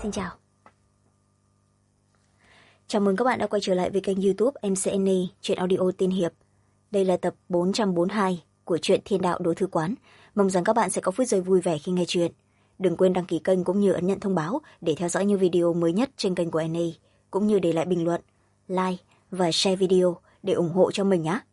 Xin chào. Chào mừng các bạn đã quay trở lại với kênh YouTube MCN Truyện Audio Tiên Hiệp. Đây là tập 442 của truyện Thiên Đạo Đồ Thư Quán. Mong rằng các bạn sẽ có phút giây vui vẻ khi nghe truyện. Đừng quên đăng ký kênh cũng như ấn nhận thông báo để theo dõi những video mới nhất trên kênh của NA, cũng như để lại bình luận, like và share video để ủng hộ cho mình nhé.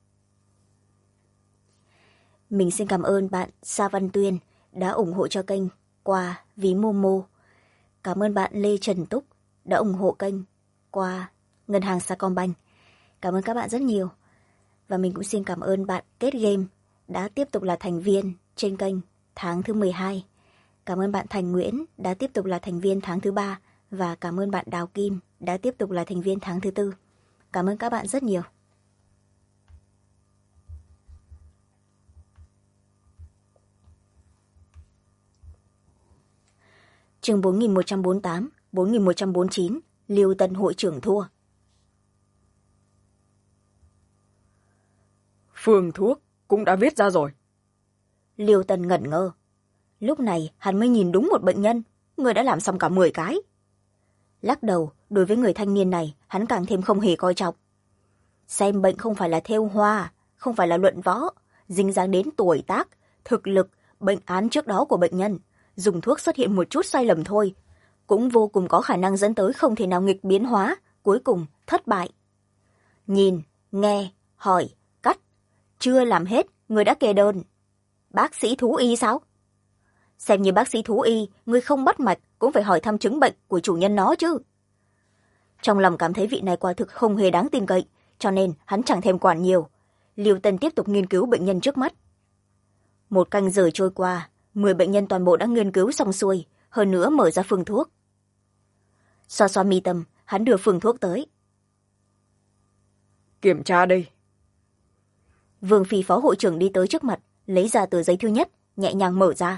Mình xin cảm ơn bạn Sa Văn Tuyên đã ủng hộ cho kênh qua ví Momo. Cảm ơn bạn Lê Trần Túc đã ủng hộ kênh qua ngân hàng Sacombank. Cảm ơn các bạn rất nhiều. Và mình cũng xin cảm ơn bạn Kết Game đã tiếp tục là thành viên trên kênh tháng thứ 12. Cảm ơn bạn Thành Nguyễn đã tiếp tục là thành viên tháng thứ 3. Và cảm ơn bạn Đào Kim đã tiếp tục là thành viên tháng thứ 4. Cảm ơn các bạn rất nhiều. Chương 4148, 4149, Liêu Tân hội trưởng thua. Phương thuốc cũng đã viết ra rồi. Liêu Tân ngẩn ngơ. Lúc này hắn mới nhìn đúng một bệnh nhân, người đã làm xong cả 10 cái. Lắc đầu, đối với người thanh niên này, hắn càng thêm không hề coi trọng. Xem bệnh không phải là thêu hoa, không phải là luận võ, dính dáng đến tuổi tác, thực lực, bệnh án trước đó của bệnh nhân. Dùng thuốc xuất hiện một chút sai lầm thôi, cũng vô cùng có khả năng dẫn tới không thể nào nghịch biến hóa, cuối cùng thất bại. Nhìn, nghe, hỏi, cắt, chưa làm hết, người đã kê đơn. Bác sĩ thú y sao? Xem như bác sĩ thú y, người không bắt mạch cũng phải hỏi thăm chứng bệnh của chủ nhân nó chứ. Trong lòng cảm thấy vị này quả thực không hề đáng tin cậy, cho nên hắn chẳng thèm quản nhiều. Liêu Tân tiếp tục nghiên cứu bệnh nhân trước mắt. 1 canh giờ trôi qua, 10 bệnh nhân toàn bộ đã nghiên cứu xong xuôi, hơn nữa mở ra phương thuốc. Xoa xoa mi tâm, hắn đưa phương thuốc tới. Kiểm tra đây. Vương Phi phó hội trưởng đi tới trước mặt, lấy ra tờ giấy thứ nhất, nhẹ nhàng mở ra.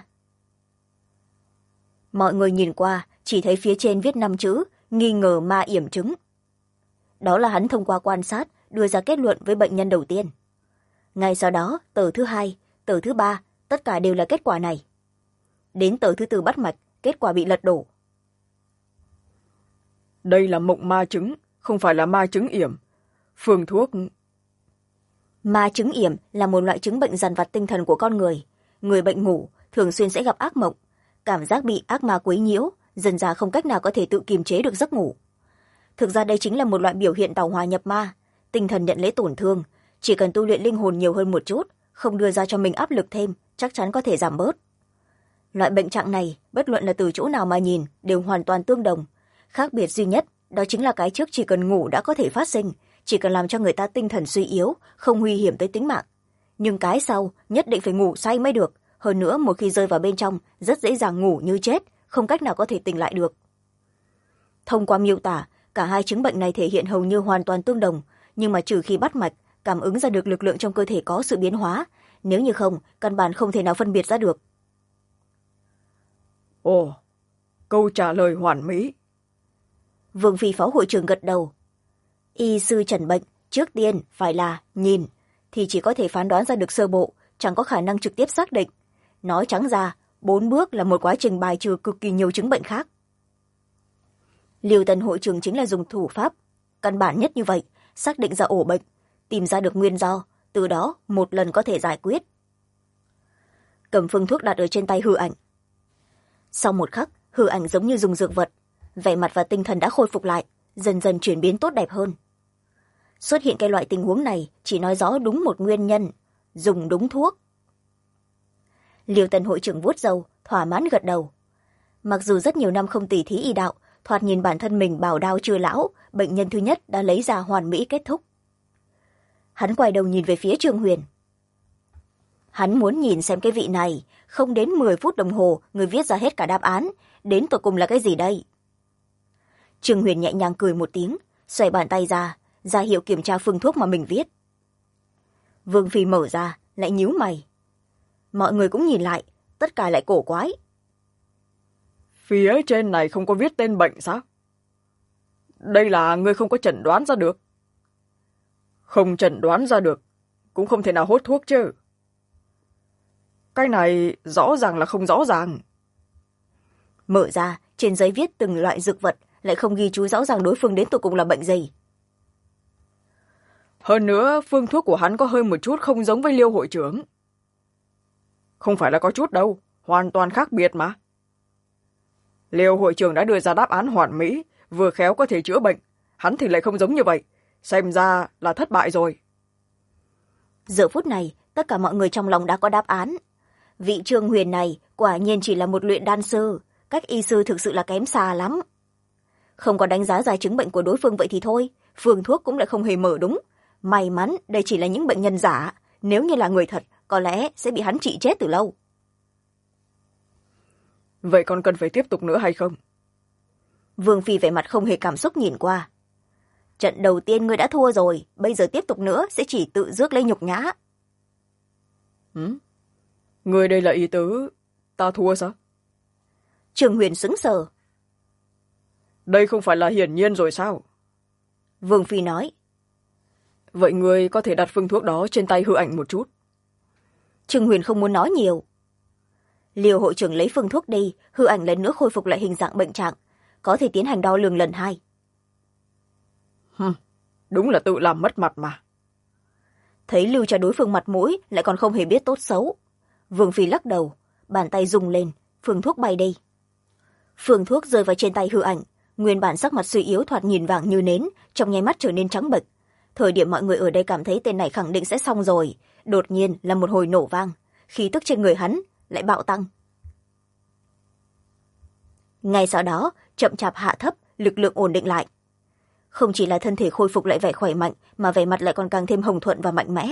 Mọi người nhìn qua, chỉ thấy phía trên viết 5 chữ, nghi ngờ ma yểm chứng. Đó là hắn thông qua quan sát, đưa ra kết luận với bệnh nhân đầu tiên. Ngay sau đó, tờ thứ 2, tờ thứ 3, tất cả đều là kết quả này. Đến tờ thứ 4 bắt mạch, kết quả bị lật đổ. Đây là mộng ma chứng, không phải là ma chứng yểm. Phương thuốc... Ma chứng yểm là một loại chứng bệnh dằn vặt tinh thần của con người. Người bệnh ngủ thường xuyên sẽ gặp ác mộng, cảm giác bị ác ma quấy nhiễu, dần dà không cách nào có thể tự kiềm chế được giấc ngủ. Thực ra đây chính là một loại biểu hiện tào hòa nhập ma, tinh thần nhận lấy tổn thương, chỉ cần tu luyện linh hồn nhiều hơn một chút, không đưa ra cho mình áp lực thêm, chắc chắn có thể giảm bớt. Loại bệnh trạng này, bất luận là từ chỗ nào mà nhìn, đều hoàn toàn tương đồng. Khác biệt duy nhất, đó chính là cái trước chỉ cần ngủ đã có thể phát sinh, chỉ cần làm cho người ta tinh thần suy yếu, không nguy hiểm tới tính mạng. Nhưng cái sau, nhất định phải ngủ say mới được, hơn nữa một khi rơi vào bên trong, rất dễ dàng ngủ như chết, không cách nào có thể tỉnh lại được. Thông qua miêu tả, cả hai chứng bệnh này thể hiện hầu như hoàn toàn tương đồng, nhưng mà trừ khi bắt mạch, cảm ứng ra được lực lượng trong cơ thể có sự biến hóa, nếu như không, căn bản không thể nào phân biệt ra được. Ồ, câu trả lời hoàn mỹ. Vương Phi phó hội trưởng gật đầu. Y sư chẩn bệnh, trước tiên phải là nhìn, thì chỉ có thể phán đoán ra được sơ bộ, chẳng có khả năng trực tiếp xác định. Nói trắng ra, 4 bước là một quá trình bài trừ cực kỳ nhiều chứng bệnh khác. Liêu Tân hội trưởng chính là dùng thủ pháp căn bản nhất như vậy, xác định ra ổ bệnh, tìm ra được nguyên do, từ đó một lần có thể giải quyết. Cầm phương thuốc đặt ở trên tay Hư Ảnh. Sau một khắc, Hư Ảnh giống như dùng dược vật, vẻ mặt và tinh thần đã khôi phục lại, dần dần chuyển biến tốt đẹp hơn. Xuất hiện cái loại tình huống này chỉ nói rõ đúng một nguyên nhân, dùng đúng thuốc. Liêu Tân hội trưởng vuốt râu, thỏa mãn gật đầu. Mặc dù rất nhiều năm không tỉ thí y đạo, thoạt nhìn bản thân mình bảo đao chưa lão, bệnh nhân thứ nhất đã lấy ra hoàn mỹ kết thúc. Hắn quay đầu nhìn về phía Trương Huyền. Hắn muốn nhìn xem cái vị này, không đến 10 phút đồng hồ, người viết ra hết cả đáp án, đến tột cùng là cái gì đây? Trương Huyền nhẹ nhàng cười một tiếng, xoay bàn tay ra hiệu kiểm tra phương thuốc mà mình viết. Vương Phi mở ra, lại nhíu mày. Mọi người cũng nhìn lại, tất cả lại cổ quái. Phía trên này không có viết tên bệnh sao? Đây là ngươi không có chẩn đoán ra được. Không chẩn đoán ra được, cũng không thể nào hốt thuốc chứ. Cái này rõ ràng là không rõ ràng. Mở ra, trên giấy viết từng loại dược vật, lại không ghi chú rõ ràng đối phương đến tột cùng là bệnh gì. Hơn nữa, phương thuốc của hắn có hơi một chút không giống với Liêu hội trưởng. Không phải là có chút đâu, hoàn toàn khác biệt mà. Liêu hội trưởng đã đưa ra đáp án hoàn mỹ, vừa khéo có thể chữa bệnh, hắn thì lại không giống như vậy, xem ra là thất bại rồi. Giờ phút này, tất cả mọi người trong lòng đã có đáp án. Vị Trương Huyền này quả nhiên chỉ là một luyện đan sư, cách y sư thực sự là kém xa lắm. Không có đánh giá ra chứng bệnh của đối phương vậy thì thôi, phương thuốc cũng lại không hề mở đúng. May mắn đây chỉ là những bệnh nhân giả, nếu như là người thật, có lẽ sẽ bị hắn trị chết từ lâu. Vậy còn cần phải tiếp tục nữa hay không? Vương Phi vẻ mặt không hề cảm xúc nhìn qua. Trận đầu tiên ngươi đã thua rồi, bây giờ tiếp tục nữa sẽ chỉ tự rước lấy nhục nhã. Ngươi đây là ý tứ ta thua sao? Trương Huyền sững sờ. Đây không phải là hiển nhiên rồi sao? Vương Phi nói. Vậy ngươi có thể đặt phương thuốc đó trên tay Hư Ảnh một chút. Trương Huyền không muốn nói nhiều. Liêu hội trưởng lấy phương thuốc đi, Hư Ảnh lần nữa khôi phục lại hình dạng bệnh trạng, có thể tiến hành đo lường lần 2. Đúng là tự làm mất mặt mà. Thấy lưu cho đối phương mặt mũi, lại còn không hề biết tốt xấu. Vương Phi lắc đầu, bàn tay rung lên, phương thuốc bay đi. Phương thuốc rơi vào trên tay Hư Ảnh, nguyên bản sắc mặt suy yếu thoạt nhìn vàng như nến, trong nháy mắt trở nên trắng bệch. Thời điểm mọi người ở đây cảm thấy tên này khẳng định sẽ xong rồi, đột nhiên là một hồi nổ vang, khí tức trên người hắn lại bạo tăng. Ngay sau đó, chậm chạp hạ thấp, lực lượng ổn định lại. Không chỉ là thân thể khôi phục lại vẻ khỏe mạnh, mà vẻ mặt lại còn càng thêm hồng thuận và mạnh mẽ.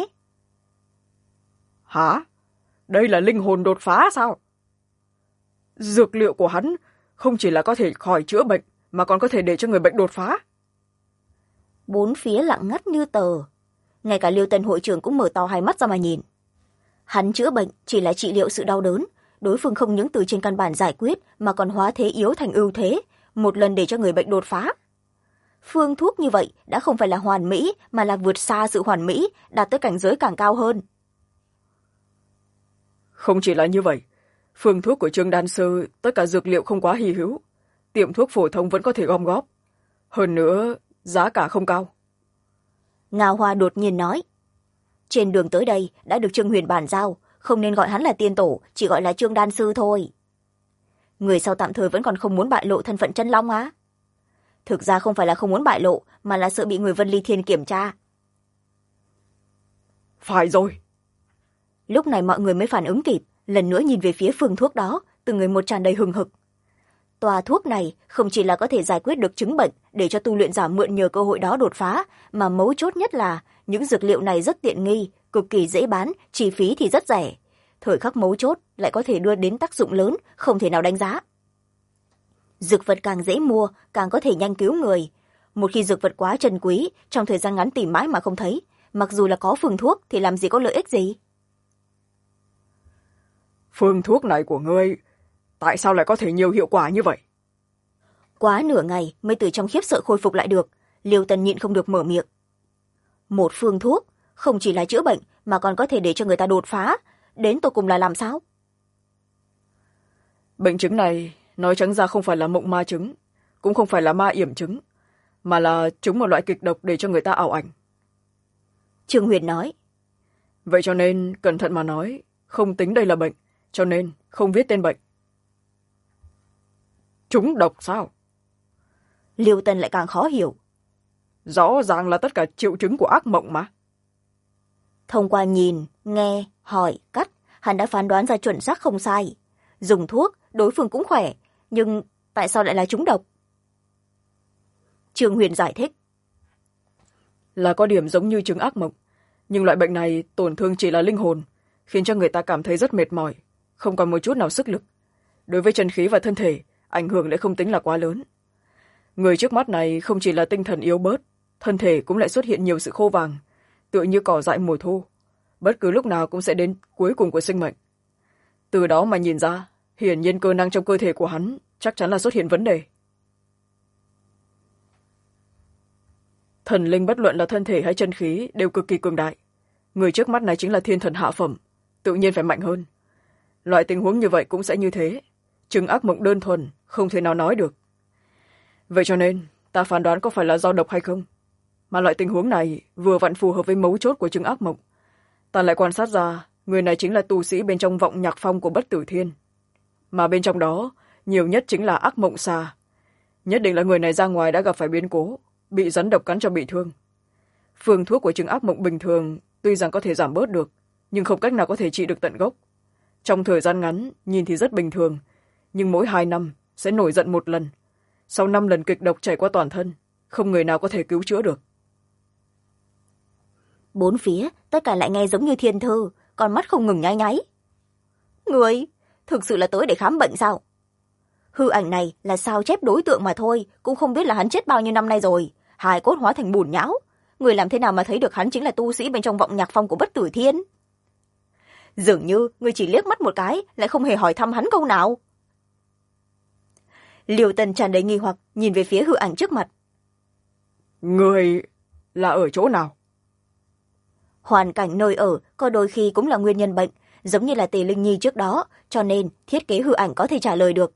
Hả? Đây là linh hồn đột phá sao? Dược liệu của hắn không chỉ là có thể khỏi chữa bệnh, mà còn có thể để cho người bệnh đột phá. Bốn phía lặng ngắt như tờ. Ngay cả Liêu Tân hội trưởng cũng mở to hai mắt ra mà nhìn. Hắn chữa bệnh chỉ là trị liệu sự đau đớn, đối phương không những từ trên căn bản giải quyết mà còn hóa thế yếu thành ưu thế, một lần để cho người bệnh đột phá. Phương thuốc như vậy đã không phải là hoàn mỹ, mà là vượt xa sự hoàn mỹ, đạt tới cảnh giới càng cao hơn. Không chỉ là như vậy, phương thuốc của Trương đan sư tất cả dược liệu không quá hy hữu, tiệm thuốc phổ thông vẫn có thể gom góp. Hơn nữa, giá cả không cao. Ngao Hoa đột nhiên nói. Trên đường tới đây đã được Trương Huyền bàn giao, không nên gọi hắn là tiên tổ, chỉ gọi là Trương đan sư thôi. Người sau tạm thời vẫn còn không muốn bại lộ thân phận chân long á? Thực ra không phải là không muốn bại lộ, mà là sợ bị người Vân Ly Thiên kiểm tra. Phải rồi. Lúc này mọi người mới phản ứng kịp, lần nữa nhìn về phía phương thuốc đó, từng người một tràn đầy hừng hực. Tòa thuốc này không chỉ là có thể giải quyết được chứng bệnh để cho tu luyện giả mượn nhờ cơ hội đó đột phá, mà mấu chốt nhất là những dược liệu này rất tiện nghi, cực kỳ dễ bán, chi phí thì rất rẻ. Thời khắc mấu chốt lại có thể đưa đến tác dụng lớn, không thể nào đánh giá. Dược vật càng dễ mua, càng có thể nhanh cứu người. Một khi dược vật quá trân quý, trong thời gian ngắn tìm mãi mà không thấy, mặc dù là có phương thuốc thì làm gì có lợi ích gì. Phương thuốc này của ngươi, tại sao lại có thể nhiều hiệu quả như vậy? Quá nửa ngày mới từ trong khiếp sợ khôi phục lại được, Liêu Tần nhịn không được mở miệng. Một phương thuốc, không chỉ là chữa bệnh, mà còn có thể để cho người ta đột phá, đến tột cùng là làm sao? Bệnh chứng này, nói trắng ra không phải là mộng ma chứng, cũng không phải là ma yểm chứng, mà là chúng một loại kịch độc để cho người ta ảo ảnh. Trương Huyền nói. Vậy cho nên, cẩn thận mà nói, không tính đây là bệnh, cho nên không viết tên bệnh. Chúng độc sao? Liêu Tần lại càng khó hiểu. Rõ ràng là tất cả triệu chứng của ác mộng mà. Thông qua nhìn, nghe, hỏi, cắt, hắn đã phán đoán ra chuẩn xác không sai. Dùng thuốc, đối phương cũng khỏe, nhưng tại sao lại là trúng độc? Trương Huyền giải thích. Là có điểm giống như chứng ác mộng, nhưng loại bệnh này tổn thương chỉ là linh hồn, khiến cho người ta cảm thấy rất mệt mỏi, không còn một chút nào sức lực. Đối với chân khí và thân thể, ảnh hưởng lại không tính là quá lớn. Người trước mắt này không chỉ là tinh thần yếu bớt, thân thể cũng lại xuất hiện nhiều sự khô vàng, tựa như cỏ dại mùa thu, bất cứ lúc nào cũng sẽ đến cuối cùng của sinh mệnh. Từ đó mà nhìn ra, hiển nhiên cơ năng trong cơ thể của hắn chắc chắn là xuất hiện vấn đề. Thần linh bất luận là thân thể hay chân khí đều cực kỳ cường đại. Người trước mắt này chính là thiên thần hạ phẩm, tự nhiên phải mạnh hơn. Loại tình huống như vậy cũng sẽ như thế. Chứng ác mộng đơn thuần không thể nào nói được. Vậy cho nên ta phán đoán có phải là do độc hay không, mà loại tình huống này vừa vặn phù hợp với mấu chốt của chứng ác mộng. Ta lại quan sát ra người này chính là tu sĩ bên trong vọng nhạc phong của Bất Tử Thiên, mà bên trong đó nhiều nhất chính là ác mộng xà. Nhất định là người này ra ngoài đã gặp phải biến cố, bị rắn độc cắn cho bị thương. Phương thuốc của chứng ác mộng bình thường tuy rằng có thể giảm bớt được, nhưng không cách nào có thể trị được tận gốc. Trong thời gian ngắn nhìn thì rất bình thường, nhưng mỗi 2 năm sẽ nổi giận một lần. Sau 5 lần kịch độc chảy qua toàn thân, không người nào có thể cứu chữa được. Bốn phía tất cả lại nghe giống như thiên thư, con mắt không ngừng nháy nháy. Người thực sự là tới để khám bệnh sao? Hư ảnh này là sao chép đối tượng mà thôi, cũng không biết là hắn chết bao nhiêu năm nay rồi, hài cốt hóa thành bùn nhão. Người làm thế nào mà thấy được hắn chính là tu sĩ bên trong vọng nhạc phong của Bất Tử Thiên? Dường như người chỉ liếc mắt một cái, lại không hề hỏi thăm hắn câu nào. Liêu Tần tràn đầy nghi hoặc nhìn về phía hư ảnh trước mặt. Người là ở chỗ nào? Hoàn cảnh nơi ở có đôi khi cũng là nguyên nhân bệnh, giống như là Tề Linh Nhi trước đó, cho nên thiết kế hư ảnh có thể trả lời được.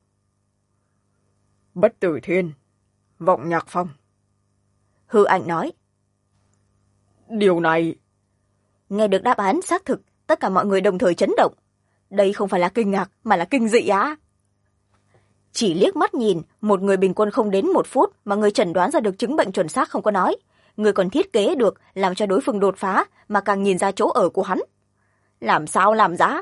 Bất Tử Thiên, vọng nhạc phong. Hư ảnh nói. Điều này... Nghe được đáp án xác thực, tất cả mọi người đồng thời chấn động. Đây không phải là kinh ngạc, mà là kinh dị á. Chỉ liếc mắt nhìn, một người bình quân không đến 1 phút mà người chẩn đoán ra được chứng bệnh chuẩn xác không có nói. Người còn thiết kế được làm cho đối phương đột phá, mà càng nhìn ra chỗ ở của hắn. Làm sao làm giá?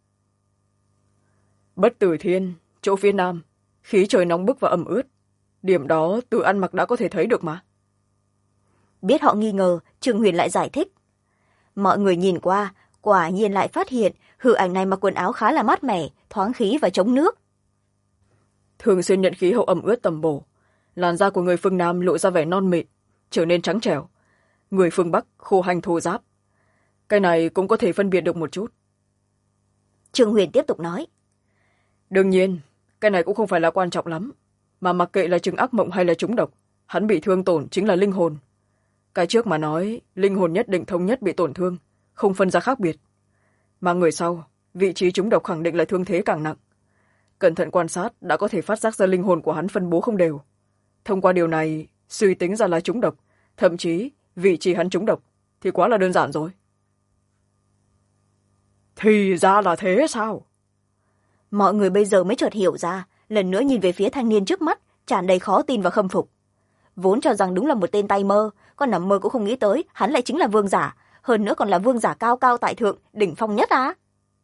Bất Tử Thiên, chỗ phía nam, khí trời nóng bức và ẩm ướt. Điểm đó từ ăn mặc đã có thể thấy được mà. Biết họ nghi ngờ, Trương Huyền lại giải thích. Mọi người nhìn qua, quả nhiên lại phát hiện hư ảnh này mặc quần áo khá là mát mẻ, thoáng khí và chống nước. Thường xuyên nhận khí hậu ẩm ướt tầm bổ, làn da của người phương Nam lộ ra vẻ non mịn, trở nên trắng trẻo. Người phương Bắc khô hanh thô ráp. Cái này cũng có thể phân biệt được một chút. Trương Huyền tiếp tục nói. Đương nhiên, cái này cũng không phải là quan trọng lắm, mà mặc kệ là chứng ác mộng hay là trúng độc, hắn bị thương tổn chính là linh hồn. Cái trước mà nói, linh hồn nhất định thống nhất bị tổn thương, không phân ra khác biệt. Mà người sau, vị trí trúng độc khẳng định là thương thế càng nặng. Cẩn thận quan sát đã có thể phát giác ra linh hồn của hắn phân bố không đều. Thông qua điều này, suy tính ra là trúng độc, thậm chí vị trí hắn trúng độc thì quá là đơn giản rồi. Thì ra là thế sao? Mọi người bây giờ mới chợt hiểu ra, lần nữa nhìn về phía thanh niên trước mắt, tràn đầy khó tin và khâm phục. Vốn cho rằng đúng là một tên tay mơ, con nằm mơ cũng không nghĩ tới hắn lại chính là vương giả, hơn nữa còn là vương giả cao cao tại thượng, đỉnh phong nhất á.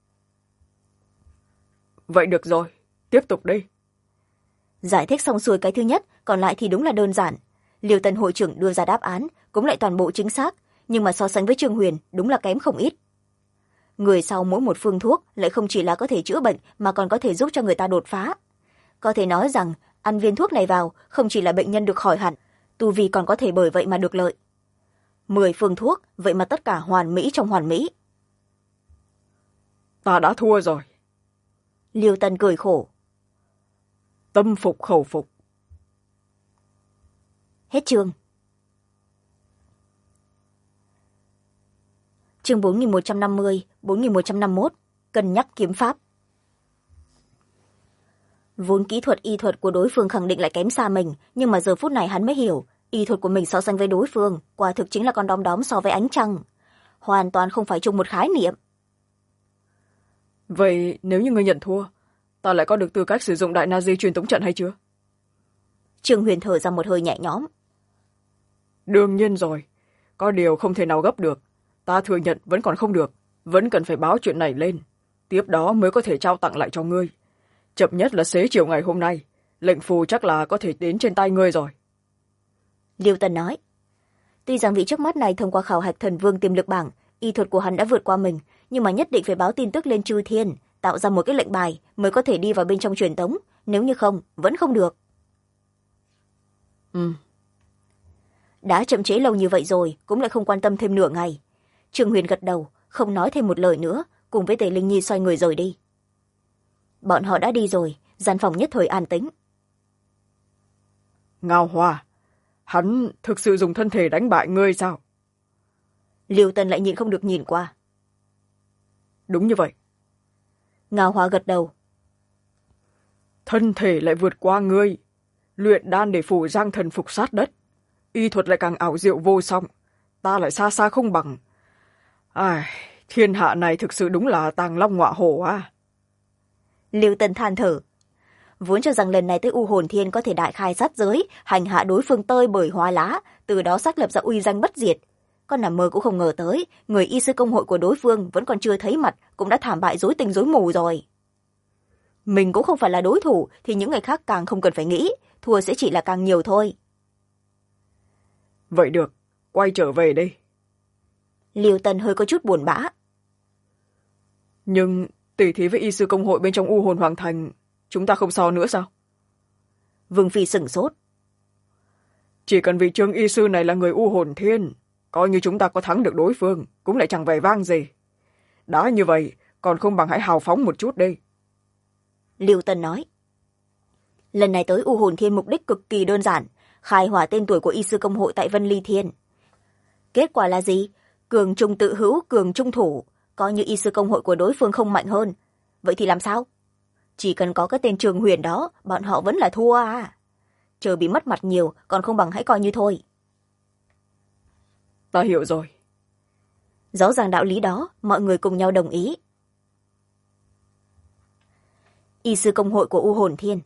Vậy được rồi, tiếp tục đi. Giải thích xong xuôi cái thứ nhất, còn lại thì đúng là đơn giản. Liêu Tân hội trưởng đưa ra đáp án cũng lại toàn bộ chính xác, nhưng mà so sánh với Trương Huyền đúng là kém không ít. Người sau mỗi một phương thuốc lại không chỉ là có thể chữa bệnh mà còn có thể giúp cho người ta đột phá. Có thể nói rằng ăn viên thuốc này vào không chỉ là bệnh nhân được khỏi hẳn, tu vi còn có thể bởi vậy mà được lợi. 10 phương thuốc, vậy mà tất cả hoàn mỹ trong hoàn mỹ. Ta đã thua rồi. Liêu Tân cười khổ. Tâm phục khẩu phục. Hết chương. Chương 4150, 4151, cân nhắc kiếm pháp. Vốn kỹ thuật y thuật của đối phương khẳng định lại kém xa mình, nhưng mà giờ phút này hắn mới hiểu, y thuật của mình so sánh với đối phương, quả thực chính là con đom đóm so với ánh trăng. Hoàn toàn không phải chung một khái niệm. Vậy nếu như ngươi nhận thua, ta lại có được tư cách sử dụng đại na di truyền tống trận hay chưa? Trương Huyền thở ra một hơi nhẹ nhõm. Đương nhiên rồi, có điều không thể nào gấp được. Ta thừa nhận vẫn còn không được, vẫn cần phải báo chuyện này lên. Tiếp đó mới có thể trao tặng lại cho ngươi. Chậm nhất là xế chiều ngày hôm nay, lệnh phù chắc là có thể đến trên tay ngươi rồi. Liêu Tần nói. Tuy rằng vị trước mắt này thông qua khảo hạch thần vương tiềm lực bảng, y thuật của hắn đã vượt qua mình, nhưng mà nhất định phải báo tin tức lên Chư Thiên, tạo ra một cái lệnh bài mới có thể đi vào bên trong truyền tống, nếu như không, vẫn không được. Đã chậm chế lâu như vậy rồi, cũng lại không quan tâm thêm nửa ngày. Trương Huyền gật đầu, không nói thêm một lời nữa, cùng với Tề Linh Nhi xoay người rời đi. Bọn họ đã đi rồi, gian phòng nhất thời an tĩnh. Ngao Hoa, hắn thực sự dùng thân thể đánh bại ngươi sao? Liêu Tân lại nhìn không được nhìn qua. Đúng như vậy. Ngao Hoa gật đầu. thân thể lại vượt qua ngươi, luyện đan để phủ giang thần phục sát đất, y thuật lại càng ảo diệu vô song, ta lại xa xa không bằng. Ai, thiên hạ này thực sự đúng là tàng long ngọa hổ à. Lưu Tân than thở. Vốn cho rằng lần này tới U Hồn Thiên có thể đại khai sát giới, hành hạ đối phương tơi bời hoa lá, từ đó xác lập ra uy danh bất diệt. Con nằm mơ cũng không ngờ tới, người y sư công hội của đối phương vẫn còn chưa thấy mặt, cũng đã thảm bại rối tinh rối mù rồi. Mình cũng không phải là đối thủ, thì những người khác càng không cần phải nghĩ, thua sẽ chỉ là càng nhiều thôi. Vậy được, quay trở về đi. Liêu Tân hơi có chút buồn bã. Nhưng tỉ thí với y sư công hội bên trong U Hồn Hoàng Thành, chúng ta không so nữa sao? Vương Phi sửng sốt. Chỉ cần vị Trương y sư này là người U Hồn Thiên, coi như chúng ta có thắng được đối phương, cũng lại chẳng vẻ vang gì. Đã như vậy, còn không bằng hãy hào phóng một chút đi. Liêu Tân nói. Lần này tới U Hồn Thiên mục đích cực kỳ đơn giản, khai hỏa tên tuổi của y sư công hội tại Vân Ly Thiên. Kết quả là gì? Cường trung tự hữu, cường trung thủ, coi như y sư công hội của đối phương không mạnh hơn. Vậy thì làm sao? Chỉ cần có cái tên Trường Huyền đó, bọn họ vẫn là thua à. Chờ bị mất mặt nhiều, còn không bằng hãy coi như thôi. Ta hiểu rồi. Rõ ràng đạo lý đó, mọi người cùng nhau đồng ý. Y sư công hội của U Hồn Thiên.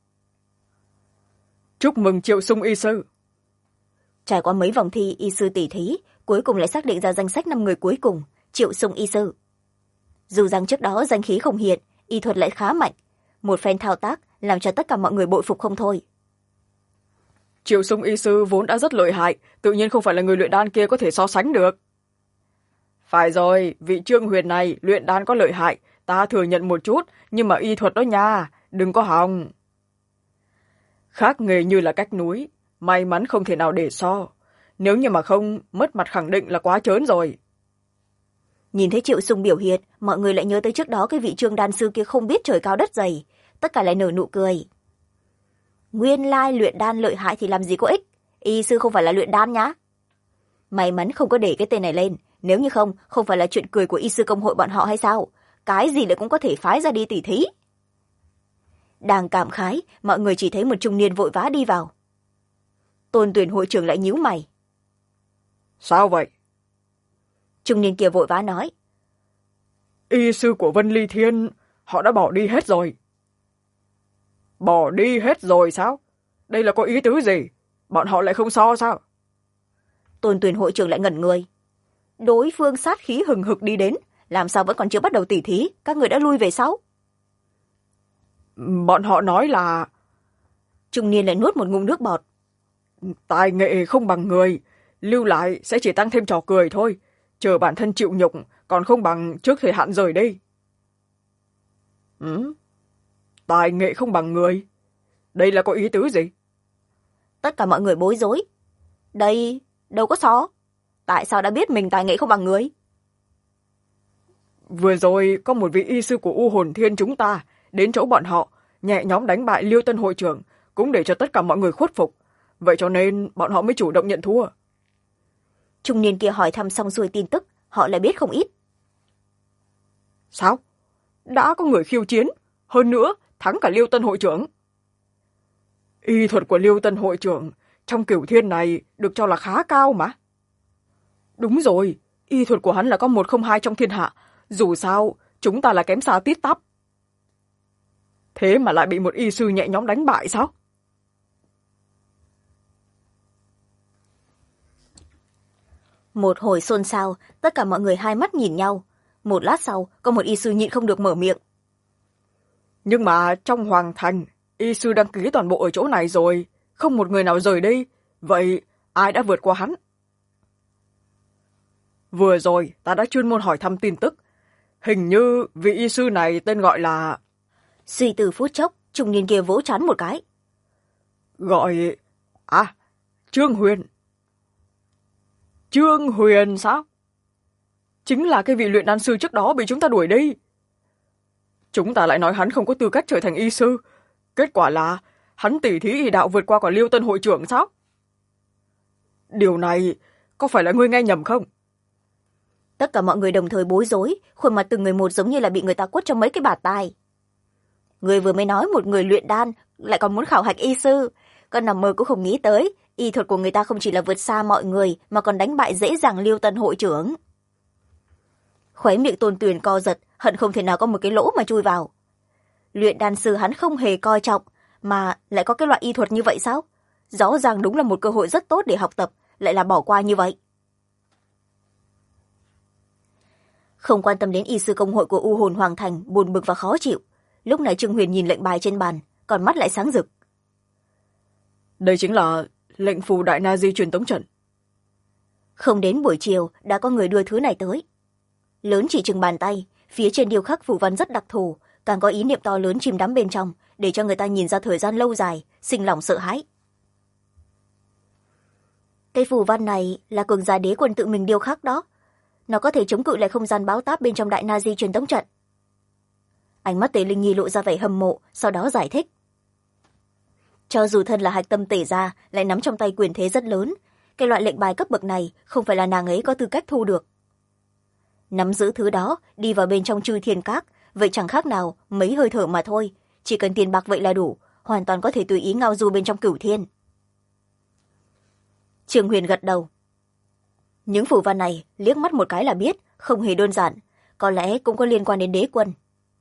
Chúc mừng Triệu Sung y sư. Trải qua mấy vòng thi y sư tỷ thí, cuối cùng lại xác định ra danh sách 5 người cuối cùng, Triệu Sung y sư. Dù rằng trước đó danh khí không hiện, y thuật lại khá mạnh, một phen thao tác làm cho tất cả mọi người bội phục không thôi. Triệu Sung y sư vốn đã rất lợi hại, tự nhiên không phải là người luyện đan kia có thể so sánh được. Phải rồi, vị Trương Huyền này luyện đan có lợi hại, ta thừa nhận một chút, nhưng mà y thuật đó nha, đừng có hòng. Khác nghề như là cách núi, may mắn không thể nào để so. Nếu như mà không, mất mặt khẳng định là quá trớn rồi. Nhìn thấy Triệu Sung biểu hiện, mọi người lại nhớ tới trước đó cái vị Trương đan sư kia không biết trời cao đất dày, tất cả lại nở nụ cười. Nguyên lai luyện đan lợi hại thì làm gì có ích, y sư không phải là luyện đan nhá. May mắn không có để cái tên này lên, nếu như không, không phải là chuyện cười của y sư công hội bọn họ hay sao? Cái gì lại cũng có thể phái ra đi tỉ thí. Đang cảm khái, mọi người chỉ thấy một trung niên vội vã đi vào. Tôn Tuyển hội trưởng lại nhíu mày. Sao vậy? Trung niên kia vội vã nói. Y sư của Vân Ly Thiên, họ đã bỏ đi hết rồi. Bỏ đi hết rồi sao? Đây là có ý tứ gì? Bọn họ lại không so sao? Tôn Tuyển hội trưởng lại ngẩn người. Đối phương sát khí hừng hực đi đến, làm sao vẫn còn chưa bắt đầu tỉ thí, các người đã lui về sau? Bọn họ nói là... Trung niên lại nuốt một ngụm nước bọt. Tài nghệ không bằng người, lưu lại sẽ chỉ tăng thêm trò cười thôi. Chờ bản thân chịu nhục, còn không bằng trước thời hạn rời đi. Tài nghệ không bằng người? Đây là có ý tứ gì? Tất cả mọi người bối rối. Đây, đâu có so. Tại sao đã biết mình tài nghệ không bằng người? Vừa rồi có một vị y sư của U Hồn Thiên chúng ta đến chỗ bọn họ, nhẹ nhõm đánh bại Liêu Tân hội trưởng, cũng để cho tất cả mọi người khuất phục. Vậy cho nên bọn họ mới chủ động nhận thua. Trung niên kia hỏi thăm xong xuôi tin tức, họ lại biết không ít. Sao? Đã có người khiêu chiến, hơn nữa thắng cả Liêu Tân hội trưởng. Y thuật của Liêu Tân hội trưởng trong Cửu Thiên này được cho là khá cao mà. Đúng rồi, y thuật của hắn là có 102 trong thiên hạ, dù sao chúng ta là kém xa tít tắp. Thế mà lại bị một y sư nhẹ nhõm đánh bại sao? Một hồi xôn xao, tất cả mọi người hai mắt nhìn nhau. Một lát sau, có một y sư nhịn không được mở miệng. Nhưng mà trong Hoàng Thành, y sư đăng ký toàn bộ ở chỗ này rồi, không một người nào rời đi. Vậy ai đã vượt qua hắn? Vừa rồi ta đã chuyên môn hỏi thăm tin tức. Hình như vị y sư này tên gọi là... Suy từ phút chốc, trung niên kia vỗ trán một cái. Gọi... À, Trương Huyền. Trương Huyền sao? Chính là cái vị luyện đan sư trước đó bị chúng ta đuổi đi. Chúng ta lại nói hắn không có tư cách trở thành y sư. Kết quả là hắn tỉ thí y đạo vượt qua quả Liêu Tân hội trưởng sao? Điều này có phải là ngươi nghe nhầm không? Tất cả mọi người đồng thời bối rối, khuôn mặt từng người một giống như là bị người ta quất trong mấy cái bạt tai. người vừa mới nói một người luyện đan lại còn muốn khảo hạch y sư, con nằm mơ cũng không nghĩ tới y thuật của người ta không chỉ là vượt xa mọi người mà còn đánh bại dễ dàng Liêu Tân hội trưởng. Khóe miệng Tôn Tuyền co giật, hận không thể nào có một cái lỗ mà chui vào. Luyện đan sư hắn không hề coi trọng mà lại có cái loại y thuật như vậy sao? Rõ ràng đúng là một cơ hội rất tốt để học tập, lại là bỏ qua như vậy. Không quan tâm đến y sư công hội của U Hồn Hoàng Thành buồn bực và khó chịu, lúc này Trương Huyền nhìn lệnh bài trên bàn, còn mắt lại sáng rực. Đây chính là lệnh phù đại na di truyền tống trận. Không đến buổi chiều đã có người đưa thứ này tới. Lớn chỉ chừng bàn tay, phía trên điêu khắc phù văn rất đặc thù, càng có ý niệm to lớn chìm đắm bên trong, để cho người ta nhìn ra thời gian lâu dài, sinh lòng sợ hãi. Cái phù văn này là cường giả đế quân tự mình điêu khắc đó. Nó có thể chống cự lại không gian báo táp bên trong đại na di truyền tống trận. Ánh mắt Tề Linh Nhi lộ ra vẻ hâm mộ, sau đó giải thích. Cho dù thân là hạch tâm Tề gia, lại nắm trong tay quyền thế rất lớn, cái loại lệnh bài cấp bậc này không phải là nàng ấy có tư cách thu được. Nắm giữ thứ đó, đi vào bên trong Chư Thiên Các, vậy chẳng khác nào mấy hơi thở mà thôi, chỉ cần tiền bạc vậy là đủ, hoàn toàn có thể tùy ý ngao du bên trong Cửu Thiên. Trương Huyền gật đầu. Những phù văn này liếc mắt một cái là biết, không hề đơn giản, có lẽ cũng có liên quan đến đế quân.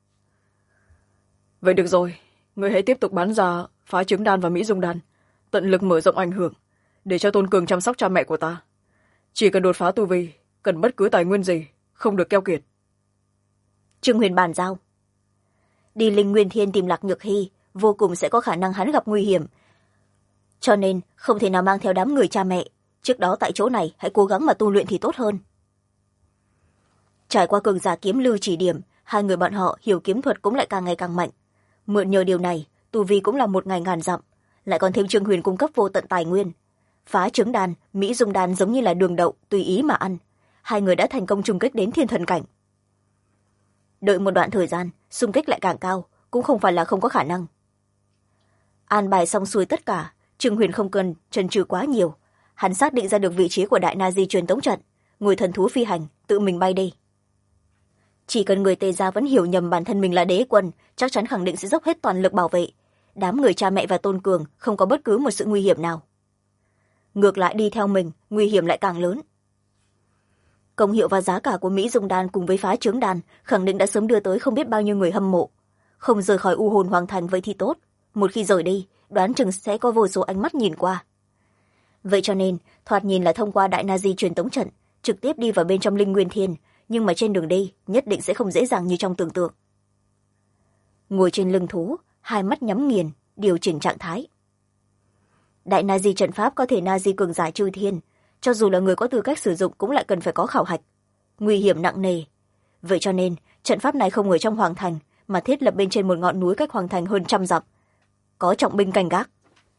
Vậy được rồi, người hãy tiếp tục bán ra Phá Trứng Đan và Mỹ Dung Đan, tận lực mở rộng ảnh hưởng, để cho Tôn Cường chăm sóc cha mẹ của ta. Chỉ cần đột phá tu vi, cần bất cứ tài nguyên gì, không được keo kiệt. Trương Huyền bàn giao. Đi Linh Nguyên Thiên tìm Lạc Nhược Hy, vô cùng sẽ có khả năng hắn gặp nguy hiểm, cho nên không thể nào mang theo đám người cha mẹ. Trước đó tại chỗ này hãy cố gắng mà tu luyện thì tốt hơn. Trải qua cường giả kiếm lưu chỉ điểm, hai người bọn họ hiểu kiếm thuật cũng lại càng ngày càng mạnh. Mượn nhờ điều này, tu vi cũng là một ngày ngàn dặm, lại còn thêm Trương Huyền cung cấp vô tận tài nguyên. Phá Trứng Đan, Mỹ Dung Đan giống như là đường đậu, tùy ý mà ăn. Hai người đã thành công xung kích đến thiên thần cảnh. Đợi một đoạn thời gian, xung kích lại càng cao, cũng không phải là không có khả năng. An bài xong xuôi tất cả, Trương Huyền không cần chần chừ quá nhiều. Hắn xác định ra được vị trí của đại na di truyền tống trận, ngồi thần thú phi hành, tự mình bay đi. Chỉ cần người Tề gia vẫn hiểu nhầm bản thân mình là đế quân, chắc chắn khẳng định sẽ dốc hết toàn lực bảo vệ. Đám người cha mẹ và Tôn Cường không có bất cứ một sự nguy hiểm nào. Ngược lại đi theo mình, nguy hiểm lại càng lớn. Công hiệu và giá cả của Mỹ Dung Đan cùng với Phá Trứng Đan khẳng định đã sớm đưa tới không biết bao nhiêu người hâm mộ. Không rời khỏi U Hồn Hoàng Thành vậy thì tốt, một khi rời đi, đoán chừng sẽ có vô số ánh mắt nhìn qua. Vậy cho nên, thoạt nhìn là thông qua đại na di truyền tống trận, trực tiếp đi vào bên trong Linh Nguyên Thiên, nhưng mà trên đường đi nhất định sẽ không dễ dàng như trong tưởng tượng. Ngồi trên lưng thú, hai mắt nhắm nghiền, điều chỉnh trạng thái. Đại na di trận pháp có thể na di cường giả Chư Thiên, cho dù là người có tư cách sử dụng cũng lại cần phải có khảo hạch, nguy hiểm nặng nề. Vậy cho nên trận pháp này không ở trong hoàng thành, mà thiết lập bên trên một ngọn núi cách hoàng thành hơn 100 dặm, có trọng binh canh gác.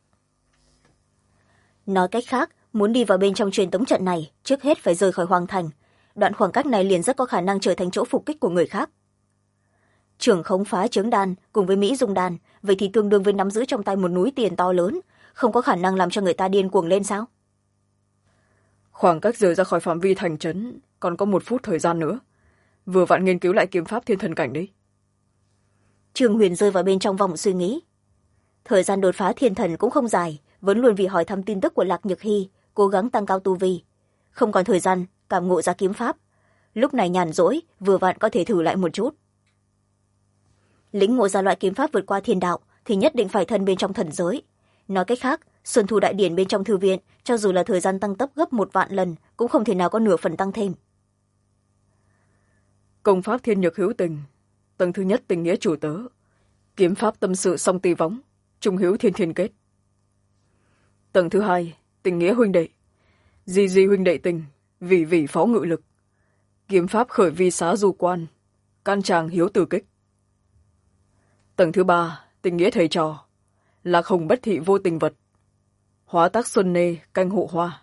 Nói cách khác, muốn đi vào bên trong truyền tống trận này, trước hết phải rời khỏi hoàng thành. Đoạn khoảng cách này liền rất có khả năng trở thành chỗ phục kích của người khác. Trưởng khống Phá Trứng Đan cùng với Mỹ Dung Đan, vậy thì tương đương với nắm giữ trong tay một núi tiền to lớn, không có khả năng làm cho người ta điên cuồng lên sao? Khoảng cách rời ra khỏi phạm vi thành trấn còn có 1 phút thời gian nữa. Vừa vặn nghiên cứu lại kiếm pháp thiên thần cảnh đi. Trương Huyền rơi vào bên trong vòng suy nghĩ. Thời gian đột phá thiên thần cũng không dài, vẫn luôn vì hỏi thăm tin tức của Lạc Nhược Hy, cố gắng tăng cao tu vi. Không còn thời gian cảm ngộ ra kiếm pháp. Lúc này nhàn rỗi, vừa vặn có thể thử lại một chút. Lĩnh ngộ ra loại kiếm pháp vượt qua thiên đạo thì nhất định phải thân bên trong thần giới. Nói cách khác, Xuân Thu Đại Điển bên trong thư viện, cho dù là thời gian tăng tốc gấp 1.000.000 lần, cũng không thể nào có nửa phần tăng thêm. Công pháp thiên nhược hữu tình, tầng thứ nhất tình nghĩa chủ tớ, kiếm pháp tâm sự song tì võng, trung hữu thiên thiên kết. Tầng thứ hai, tình nghĩa huynh đệ, di di huynh đệ tình, vì vì phó ngự lực, kiếm pháp khởi vi xá du quan, can tràng hiếu tử kích. Tầng thứ ba, tình nghĩa thầy trò, lạc hồng bất thị vô tình vật, hóa tác xuân nê canh hộ hoa.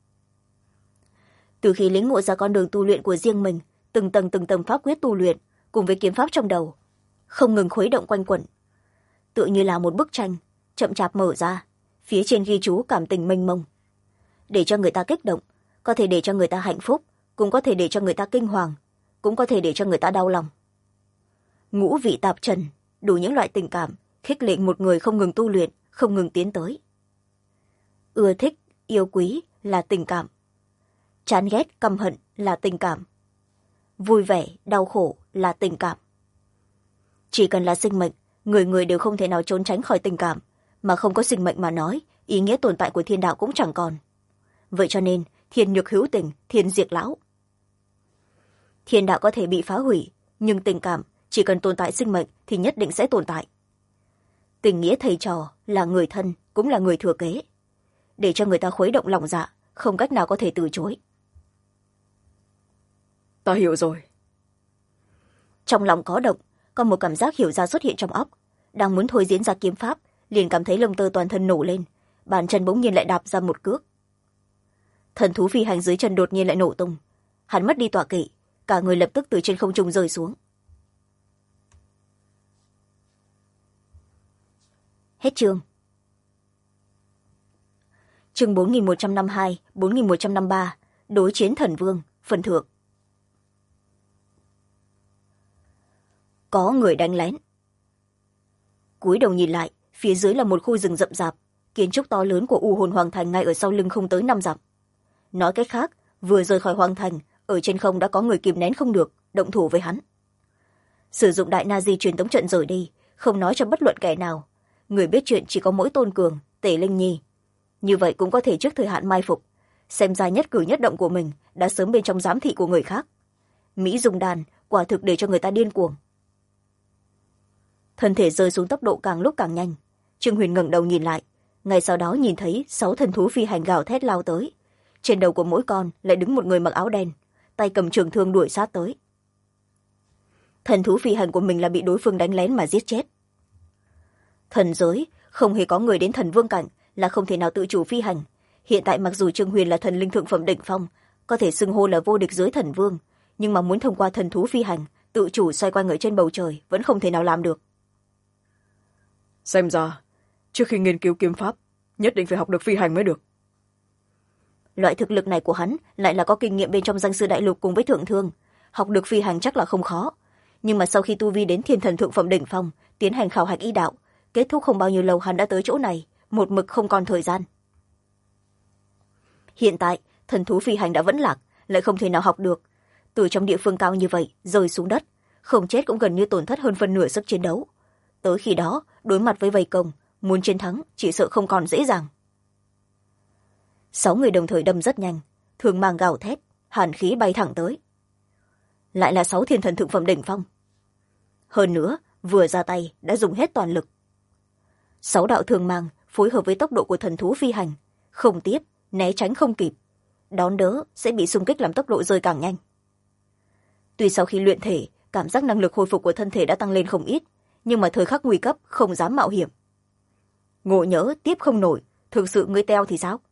Từ khi lĩnh ngộ ra con đường tu luyện của riêng mình, từng tầng pháp quyết tu luyện cùng với kiếm pháp trong đầu không ngừng khuấy động quanh quẩn, tựa như là một bức tranh chậm chạp mở ra, phía trên ghi chú cảm tình mênh mông, để cho người ta kích động, có thể để cho người ta hạnh phúc, cũng có thể để cho người ta kinh hoàng, cũng có thể để cho người ta đau lòng. Ngũ vị tạp trần, đủ những loại tình cảm khích lệ một người không ngừng tu luyện, không ngừng tiến tới. Ưa thích, yêu quý là tình cảm. Chán ghét, căm hận là tình cảm. Vui vẻ, đau khổ là tình cảm. Chỉ cần là sinh mệnh, người người đều không thể nào trốn tránh khỏi tình cảm, mà không có sinh mệnh mà nói, ý nghĩa tồn tại của thiên đạo cũng chẳng còn. Vậy cho nên, thiên nhược hữu tình, thiên diệt lão. Thiên đạo có thể bị phá hủy, nhưng tình cảm, chỉ cần tồn tại sinh mệnh thì nhất định sẽ tồn tại. Tình nghĩa thầy trò là người thân, cũng là người thừa kế. Để cho người ta khuấy động lòng dạ, không cách nào có thể từ chối. Ta hiểu rồi. Trong lòng có động, có một cảm giác hiểu ra xuất hiện trong óc. Đang muốn thôi diễn ra kiếm pháp, liền cảm thấy lông tơ toàn thân nổ lên, bàn chân bỗng nhiên lại đạp ra một cước. Thần thú phi hành dưới chân đột nhiên lại nổ tung. Hắn mất đi tọa kỵ, cả người lập tức từ trên không trung rơi xuống. Hết chương. Chương 4152, 4153, đối chiến thần vương, phần thưởng. Có người đánh lén. Cúi đầu nhìn lại, phía dưới là một khu rừng rậm rạp, kiến trúc to lớn của U Hồn Hoàng Thành ngay ở sau lưng không tới 5 dặm. Nói cách khác, vừa rời khỏi Hoàng Thành, ở trên không đã có người kìm nén không được, động thủ với hắn. Sử dụng đại na di truyền tống trận rời đi, không nói cho bất luận kẻ nào. Người biết chuyện chỉ có mỗi Tôn Cường, Tề Linh Nhi. Như vậy cũng có thể trước thời hạn mai phục, xem ra nhất cử nhất động của mình đã sớm bên trong giám thị của người khác. Mỹ dùng đàn, quả thực để cho người ta điên cuồng. Thân thể rơi xuống tốc độ càng lúc càng nhanh. Trương Huyền ngẩng đầu nhìn lại, ngay sau đó nhìn thấy 6 thần thú phi hành gào thét lao tới. Trên đầu của mỗi con lại đứng một người mặc áo đen, tay cầm trường thương đuổi sát tới. Thần thú phi hành của mình là bị đối phương đánh lén mà giết chết. Thần giới không hề có người đến thần vương cảnh là không thể nào tự chủ phi hành. Hiện tại mặc dù Trương Huyền là thần linh thượng phẩm đỉnh phong, có thể xưng hô là vô địch dưới thần vương, nhưng mà muốn thông qua thần thú phi hành tự chủ xoay quanh ở trên bầu trời vẫn không thể nào làm được. Xem ra trước khi nghiên cứu kiếm pháp, nhất định phải học được phi hành mới được. Loại thực lực này của hắn lại là có kinh nghiệm bên trong danh sư đại lục cùng với thượng thương, học được phi hành chắc là không khó. Nhưng mà sau khi tu vi đến thiên thần thượng phẩm đỉnh phong, tiến hành khảo hạch y đạo, kết thúc không bao nhiêu lâu hắn đã tới chỗ này, một mực không còn thời gian. Hiện tại thần thú phi hành đã vẫn lạc, lại không thể nào học được. Từ trong địa phương cao như vậy rơi xuống đất, không chết cũng gần như tổn thất hơn phân nửa sức chiến đấu. Tới khi đó đối mặt với vây công, muốn chiến thắng chỉ sợ không còn dễ dàng. 6 người đồng thời đâm rất nhanh, thường mang gào thét, hàn khí bay thẳng tới. Lại là 6 thiên thần thượng phẩm đỉnh phong. Hơn nữa vừa ra tay đã dùng hết toàn lực. 6 đạo thường mang phối hợp với tốc độ của thần thú phi hành, không tiếp, né tránh không kịp, đón đỡ sẽ bị xung kích làm tốc độ rơi càng nhanh. Tuy sau khi luyện thể, cảm giác năng lực hồi phục của thân thể đã tăng lên không ít, nhưng mà thời khắc nguy cấp không dám mạo hiểm. Ngộ nhỡ tiếp không nổi, thực sự ngươi teo thì sao?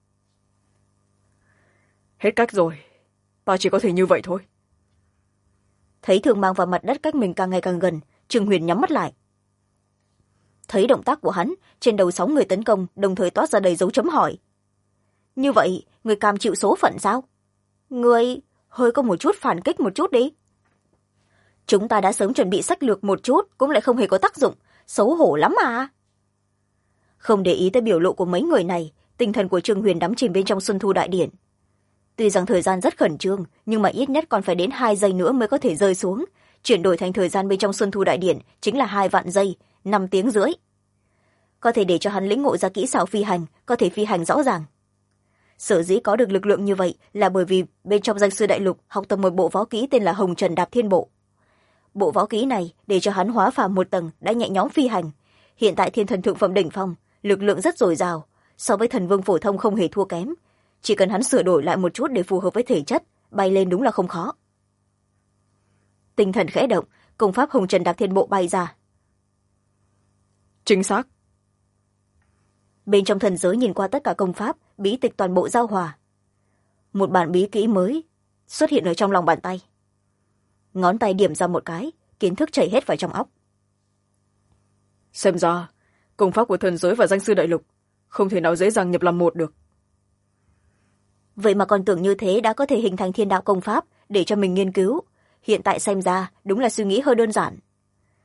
Hết cách rồi, ta chỉ có thể như vậy thôi. Thấy thường mang vào mặt đất cách mình càng ngày càng gần, Trương Huyền nhắm mắt lại. Thấy động tác của hắn, trên đầu 6 người tấn công đồng thời toát ra đầy dấu chấm hỏi. Như vậy người cam chịu số phận sao? Người hơi có một chút phản kích một chút đi. Chúng ta đã sớm chuẩn bị sách lược một chút cũng lại không hề có tác dụng, xấu hổ lắm à. Không để ý tới biểu lộ của mấy người này, tinh thần của Trương Huyền đắm chìm bên trong Xuân Thu Đại Điển. Tuy rằng thời gian rất khẩn trương, nhưng mà ít nhất còn phải đến 2 giây nữa mới có thể rơi xuống. Chuyển đổi thành thời gian bên trong Xuân Thu Đại Điển chính là 2 vạn giây, 5 tiếng rưỡi. Có thể để cho hắn lĩnh ngộ ra kỹ xảo phi hành, có thể phi hành rõ ràng. Sở dĩ có được lực lượng như vậy là bởi vì bên trong danh sư đại lục học tập một bộ võ kỹ tên là Hồng Trần Đạp Thiên Bộ. Bộ võ kỹ này để cho hắn hóa phàm một tầng đã nhẹ nhõm phi hành. Hiện tại thiên thần thượng phẩm đỉnh phong, lực lượng rất dồi dào, so với thần vương phổ thông không hề thua kém. Chỉ cần hắn sửa đổi lại một chút để phù hợp với thể chất, bay lên đúng là không khó. Tinh thần khẽ động, công pháp Hồng Trần Đạp Thiên Bộ bay ra. Chính xác. Bên trong thần giới nhìn qua tất cả công pháp, bí tịch toàn bộ giao hòa. Một bản bí kỹ mới xuất hiện ở trong lòng bàn tay. Ngón tay điểm ra một cái, kiến thức chảy hết vào trong óc. Xem ra công pháp của thần giới và danh sư đại lục không thể nào dễ dàng nhập làm một được. Vậy mà còn tưởng như thế đã có thể hình thành thiên đạo công pháp để cho mình nghiên cứu. Hiện tại xem ra đúng là suy nghĩ hơi đơn giản.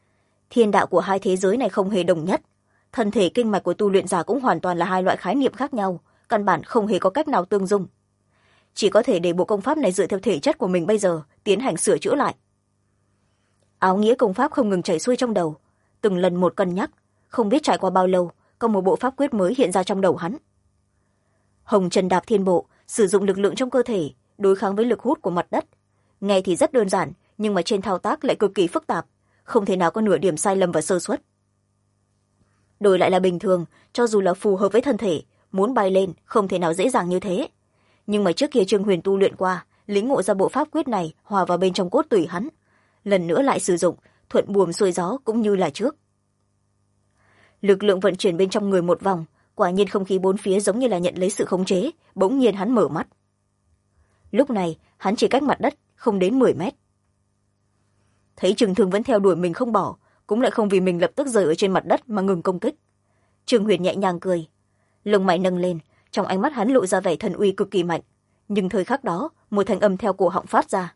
thiên đạo của hai thế giới này không hề đồng nhất, thân thể kinh mạch của tu luyện giả cũng hoàn toàn là hai loại khái niệm khác nhau, căn bản không hề có cách nào tương dung. Chỉ có thể để bộ công pháp này dựa theo thể chất của mình bây giờ tiến hành sửa chữa lại. Áo nghĩa công pháp không ngừng chảy xuôi trong đầu, từng lần một cân nhắc, không biết trải qua bao lâu có một bộ pháp quyết mới hiện ra trong đầu hắn. Hồng Trần Đạp Thiên Bộ sử dụng lực lượng trong cơ thể đối kháng với lực hút của mặt đất. Nghe thì rất đơn giản, nhưng mà trên thao tác lại cực kỳ phức tạp, không thể nào có nửa điểm sai lầm và sơ suất. Đổi lại là bình thường, cho dù là phù hợp với thân thể, muốn bay lên không thể nào dễ dàng như thế. Nhưng mà trước kia Trương Huyền tu luyện qua, lĩnh ngộ ra bộ pháp quyết này hòa vào bên trong cốt tủy hắn, lần nữa lại sử dụng, thuận buồm xuôi gió cũng như là trước. Lực lượng vận chuyển bên trong người một vòng, quả nhiên không khí bốn phía giống như là nhận lấy sự khống chế, bỗng nhiên hắn mở mắt. Lúc này hắn chỉ cách mặt đất không đến 10 mét. Thấy Trừng Thương vẫn theo đuổi mình không bỏ, cũng lại không vì mình lập tức rời ở trên mặt đất mà ngừng công kích. Trương Huyền nhẹ nhàng cười, lông mày nâng lên, trong ánh mắt hắn lộ ra vẻ thần uy cực kỳ mạnh, nhưng thời khắc đó một thanh âm theo cổ họng phát ra.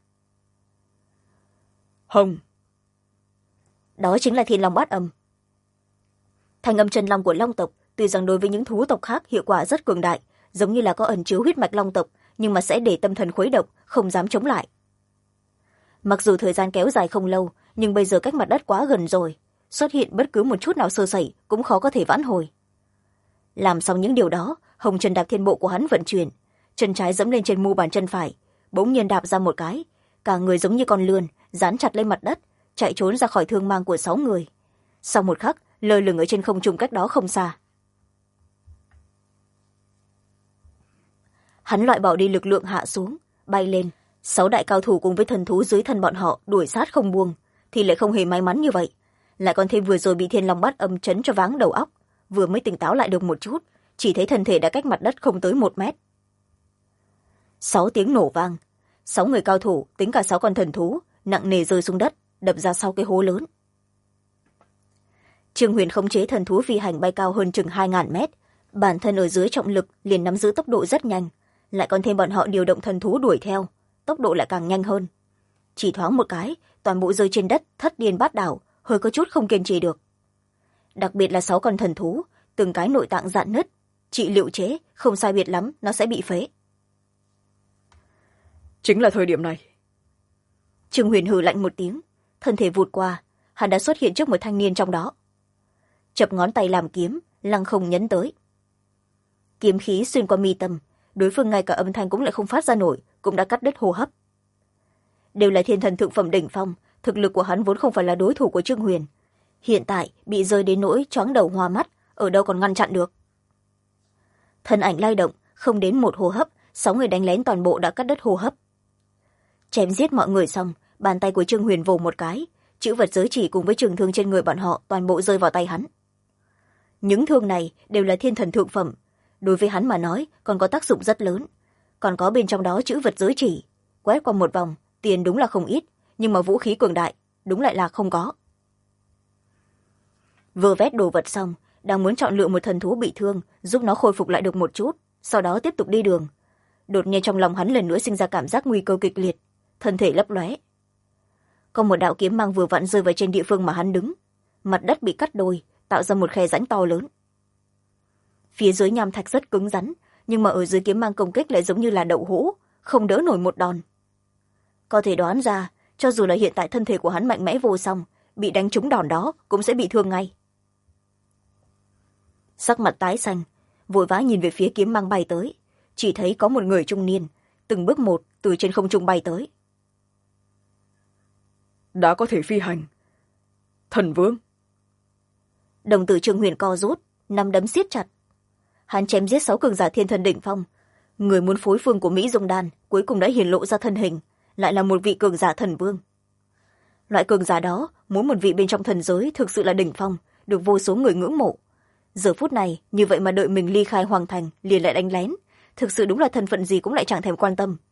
Hồng. Đó chính là Thiên Long Bát Âm. Thanh âm chân long của long tộc tuy rằng đối với những thú tộc khác hiệu quả rất cường đại, giống như là có ẩn chứa huyết mạch long tộc, nhưng mà sẽ để tâm thần khuấy động, không dám chống lại. Mặc dù thời gian kéo dài không lâu, nhưng bây giờ cách mặt đất quá gần rồi, xuất hiện bất cứ một chút nào sơ sẩy cũng khó có thể vãn hồi. Làm xong những điều đó, Hồng Trần Đạp Thiên Bộ của hắn vận chuyển, chân trái giẫm lên trên mu bàn chân phải, bỗng nhiên đạp ra một cái, cả người giống như con lươn dán chặt lên mặt đất, chạy trốn ra khỏi thương mang của 6 người. Sau một khắc, lơ lửng ở trên không trung cách đó không xa. Hắn loại bỏ đi lực lượng hạ xuống, bay lên, 6 đại cao thủ cùng với thần thú dưới thân bọn họ đuổi sát không buông, thì lại không hề may mắn như vậy, lại còn thêm vừa rồi bị Thiên Long Bát Âm chấn cho váng đầu óc, vừa mới tỉnh táo lại được một chút, chỉ thấy thân thể đã cách mặt đất không tới 1 mét. 6 tiếng nổ vang, 6 người cao thủ tính cả 6 con thần thú nặng nề rơi xuống đất, đập ra sau cái hố lớn. Trương Huyền khống chế thần thú phi hành bay cao hơn chừng 2000 mét, bản thân ở dưới trọng lực liền nắm giữ tốc độ rất nhanh, lại còn thêm bọn họ điều động thần thú đuổi theo, tốc độ lại càng nhanh hơn. Chỉ thoáng một cái, toàn bộ rơi trên đất thất điên bát đảo, hơi có chút không kiên trì được. Đặc biệt là 6 con thần thú, từng cái nội tạng rạn nứt, trị liệu chế không sai biệt lắm nó sẽ bị phế. Chính là thời điểm này. Trương Huyền hừ lạnh một tiếng, thân thể vụt qua, hắn đã xuất hiện trước một thanh niên trong đó. Chập ngón tay làm kiếm, lăng không nhấn tới. Kiếm khí xuyên qua mi tâm, đối phương ngay cả âm thanh cũng lại không phát ra nổi, cũng đã cắt đứt hô hấp. Đều là thiên thần thượng phẩm đỉnh phong, thực lực của hắn vốn không phải là đối thủ của Trương Huyền, hiện tại bị rơi đến nỗi choáng đầu hoa mắt, ở đâu còn ngăn chặn được. Thân ảnh lay động, không đến một hô hấp, 6 người đánh lén toàn bộ đã cắt đứt hô hấp. Chém giết mọi người xong, bàn tay của Trương Huyền vồ một cái, chữ vật giới chỉ cùng với trường thương trên người bọn họ toàn bộ rơi vào tay hắn. Những thương này đều là thiên thần thượng phẩm, đối với hắn mà nói còn có tác dụng rất lớn, còn có bên trong đó chữ vật giới chỉ, quét qua một vòng, tiền đúng là không ít, nhưng mà vũ khí cường đại đúng lại là không có. Vừa vét đồ vật xong, đang muốn chọn lựa một thần thú bị thương giúp nó khôi phục lại được một chút, sau đó tiếp tục đi đường. Đột nhiên trong lòng hắn lần nữa sinh ra cảm giác nguy cơ kịch liệt, thân thể lấp lóe. Có một đạo kiếm mang vừa vặn rơi vào trên địa phương mà hắn đứng, mặt đất bị cắt đôi, tạo ra một khe rãnh to lớn. Phía dưới nham thạch rất cứng rắn, nhưng mà ở dưới kiếm mang công kích lại giống như là đậu hũ, không đỡ nổi một đòn. Có thể đoán ra, cho dù là hiện tại thân thể của hắn mạnh mẽ vô song, bị đánh trúng đòn đó cũng sẽ bị thương ngay. Sắc mặt tái xanh, vội vã nhìn về phía kiếm mang bay tới, chỉ thấy có một người trung niên từng bước một từ trên không trung bay tới. Đã có thể phi hành. Thần Vương. Đồng tử Trương Huyền co rút, nắm đấm siết chặt. Hắn chém giết 6 cường giả thiên thần đỉnh phong, người muốn phối phương của Mỹ Dung Đan cuối cùng đã hiển lộ ra thân hình, lại là một vị cường giả thần vương. Loại cường giả đó muốn một vị bên trong thần giới thực sự là đỉnh phong, được vô số người ngưỡng mộ. Giờ phút này như vậy mà đợi mình ly khai hoàng thành liền lại đánh lén, thực sự đúng là thân phận gì cũng lại chẳng thèm quan tâm.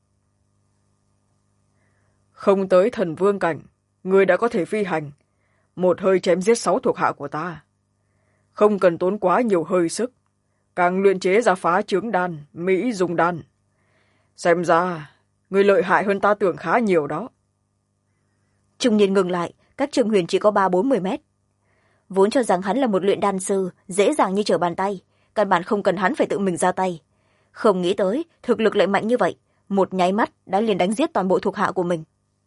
Không tới thần vương cảnh, người đã có thể phi hành, một hơi chém giết 6 thuộc hạ của ta, không cần tốn quá nhiều hơi sức, càng luyện chế ra phá chướng đan, Mỹ Dung Đan. Xem ra người lợi hại hơn ta tưởng khá nhiều đó. Trung niên ngừng lại, cách Trương Huyền chỉ có 30-40 mét. Vốn cho rằng hắn là một luyện đan sư dễ dàng như trở bàn tay, căn bản không cần hắn phải tự mình ra tay. Không nghĩ tới thực lực lại mạnh như vậy, một nháy mắt đã liền đánh giết toàn bộ thuộc hạ của mình.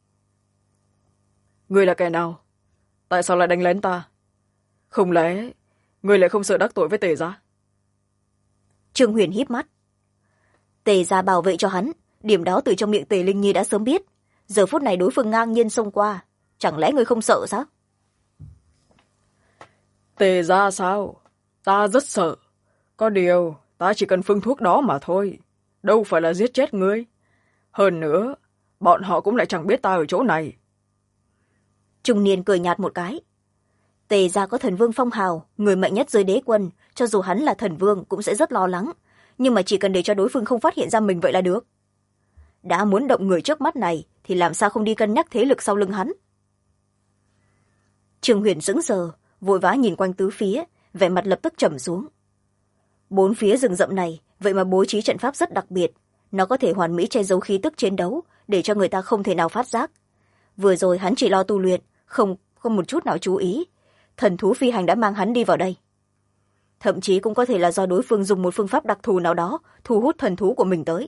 Ngươi là kẻ nào? Tại sao lại đánh lén ta? Không lẽ ngươi lại không sợ đắc tội với Tề gia? Trương Huyền híp mắt. Tề gia bảo vệ cho hắn, điểm đó từ trong miệng Tề Linh Nhi đã sớm biết. Giờ phút này đối phương ngang nhiên xông qua, chẳng lẽ ngươi không sợ sao? Tề gia sao? Ta rất sợ. Có điều ta chỉ cần phương thuốc đó mà thôi, đâu phải là giết chết ngươi. Hơn nữa bọn họ cũng lại chẳng biết ta ở chỗ này. Trung niên cười nhạt một cái. Tề gia có thần vương phong hào, người mạnh nhất dưới đế quân, cho dù hắn là thần vương cũng sẽ rất lo lắng, nhưng mà chỉ cần để cho đối phương không phát hiện ra mình vậy là được. Đã muốn động người trước mắt này thì làm sao không đi cân nhắc thế lực sau lưng hắn. Trương Huyền sững sờ, vội vã nhìn quanh tứ phía, vẻ mặt lập tức trầm xuống. Bốn phía rừng rậm này vậy mà bố trí trận pháp rất đặc biệt, nó có thể hoàn mỹ che giấu khí tức chiến đấu để cho người ta không thể nào phát giác. Vừa rồi hắn chỉ lo tu luyện, không một chút nào chú ý, thần thú phi hành đã mang hắn đi vào đây. Thậm chí cũng có thể là do đối phương dùng một phương pháp đặc thù nào đó thu hút thần thú của mình tới.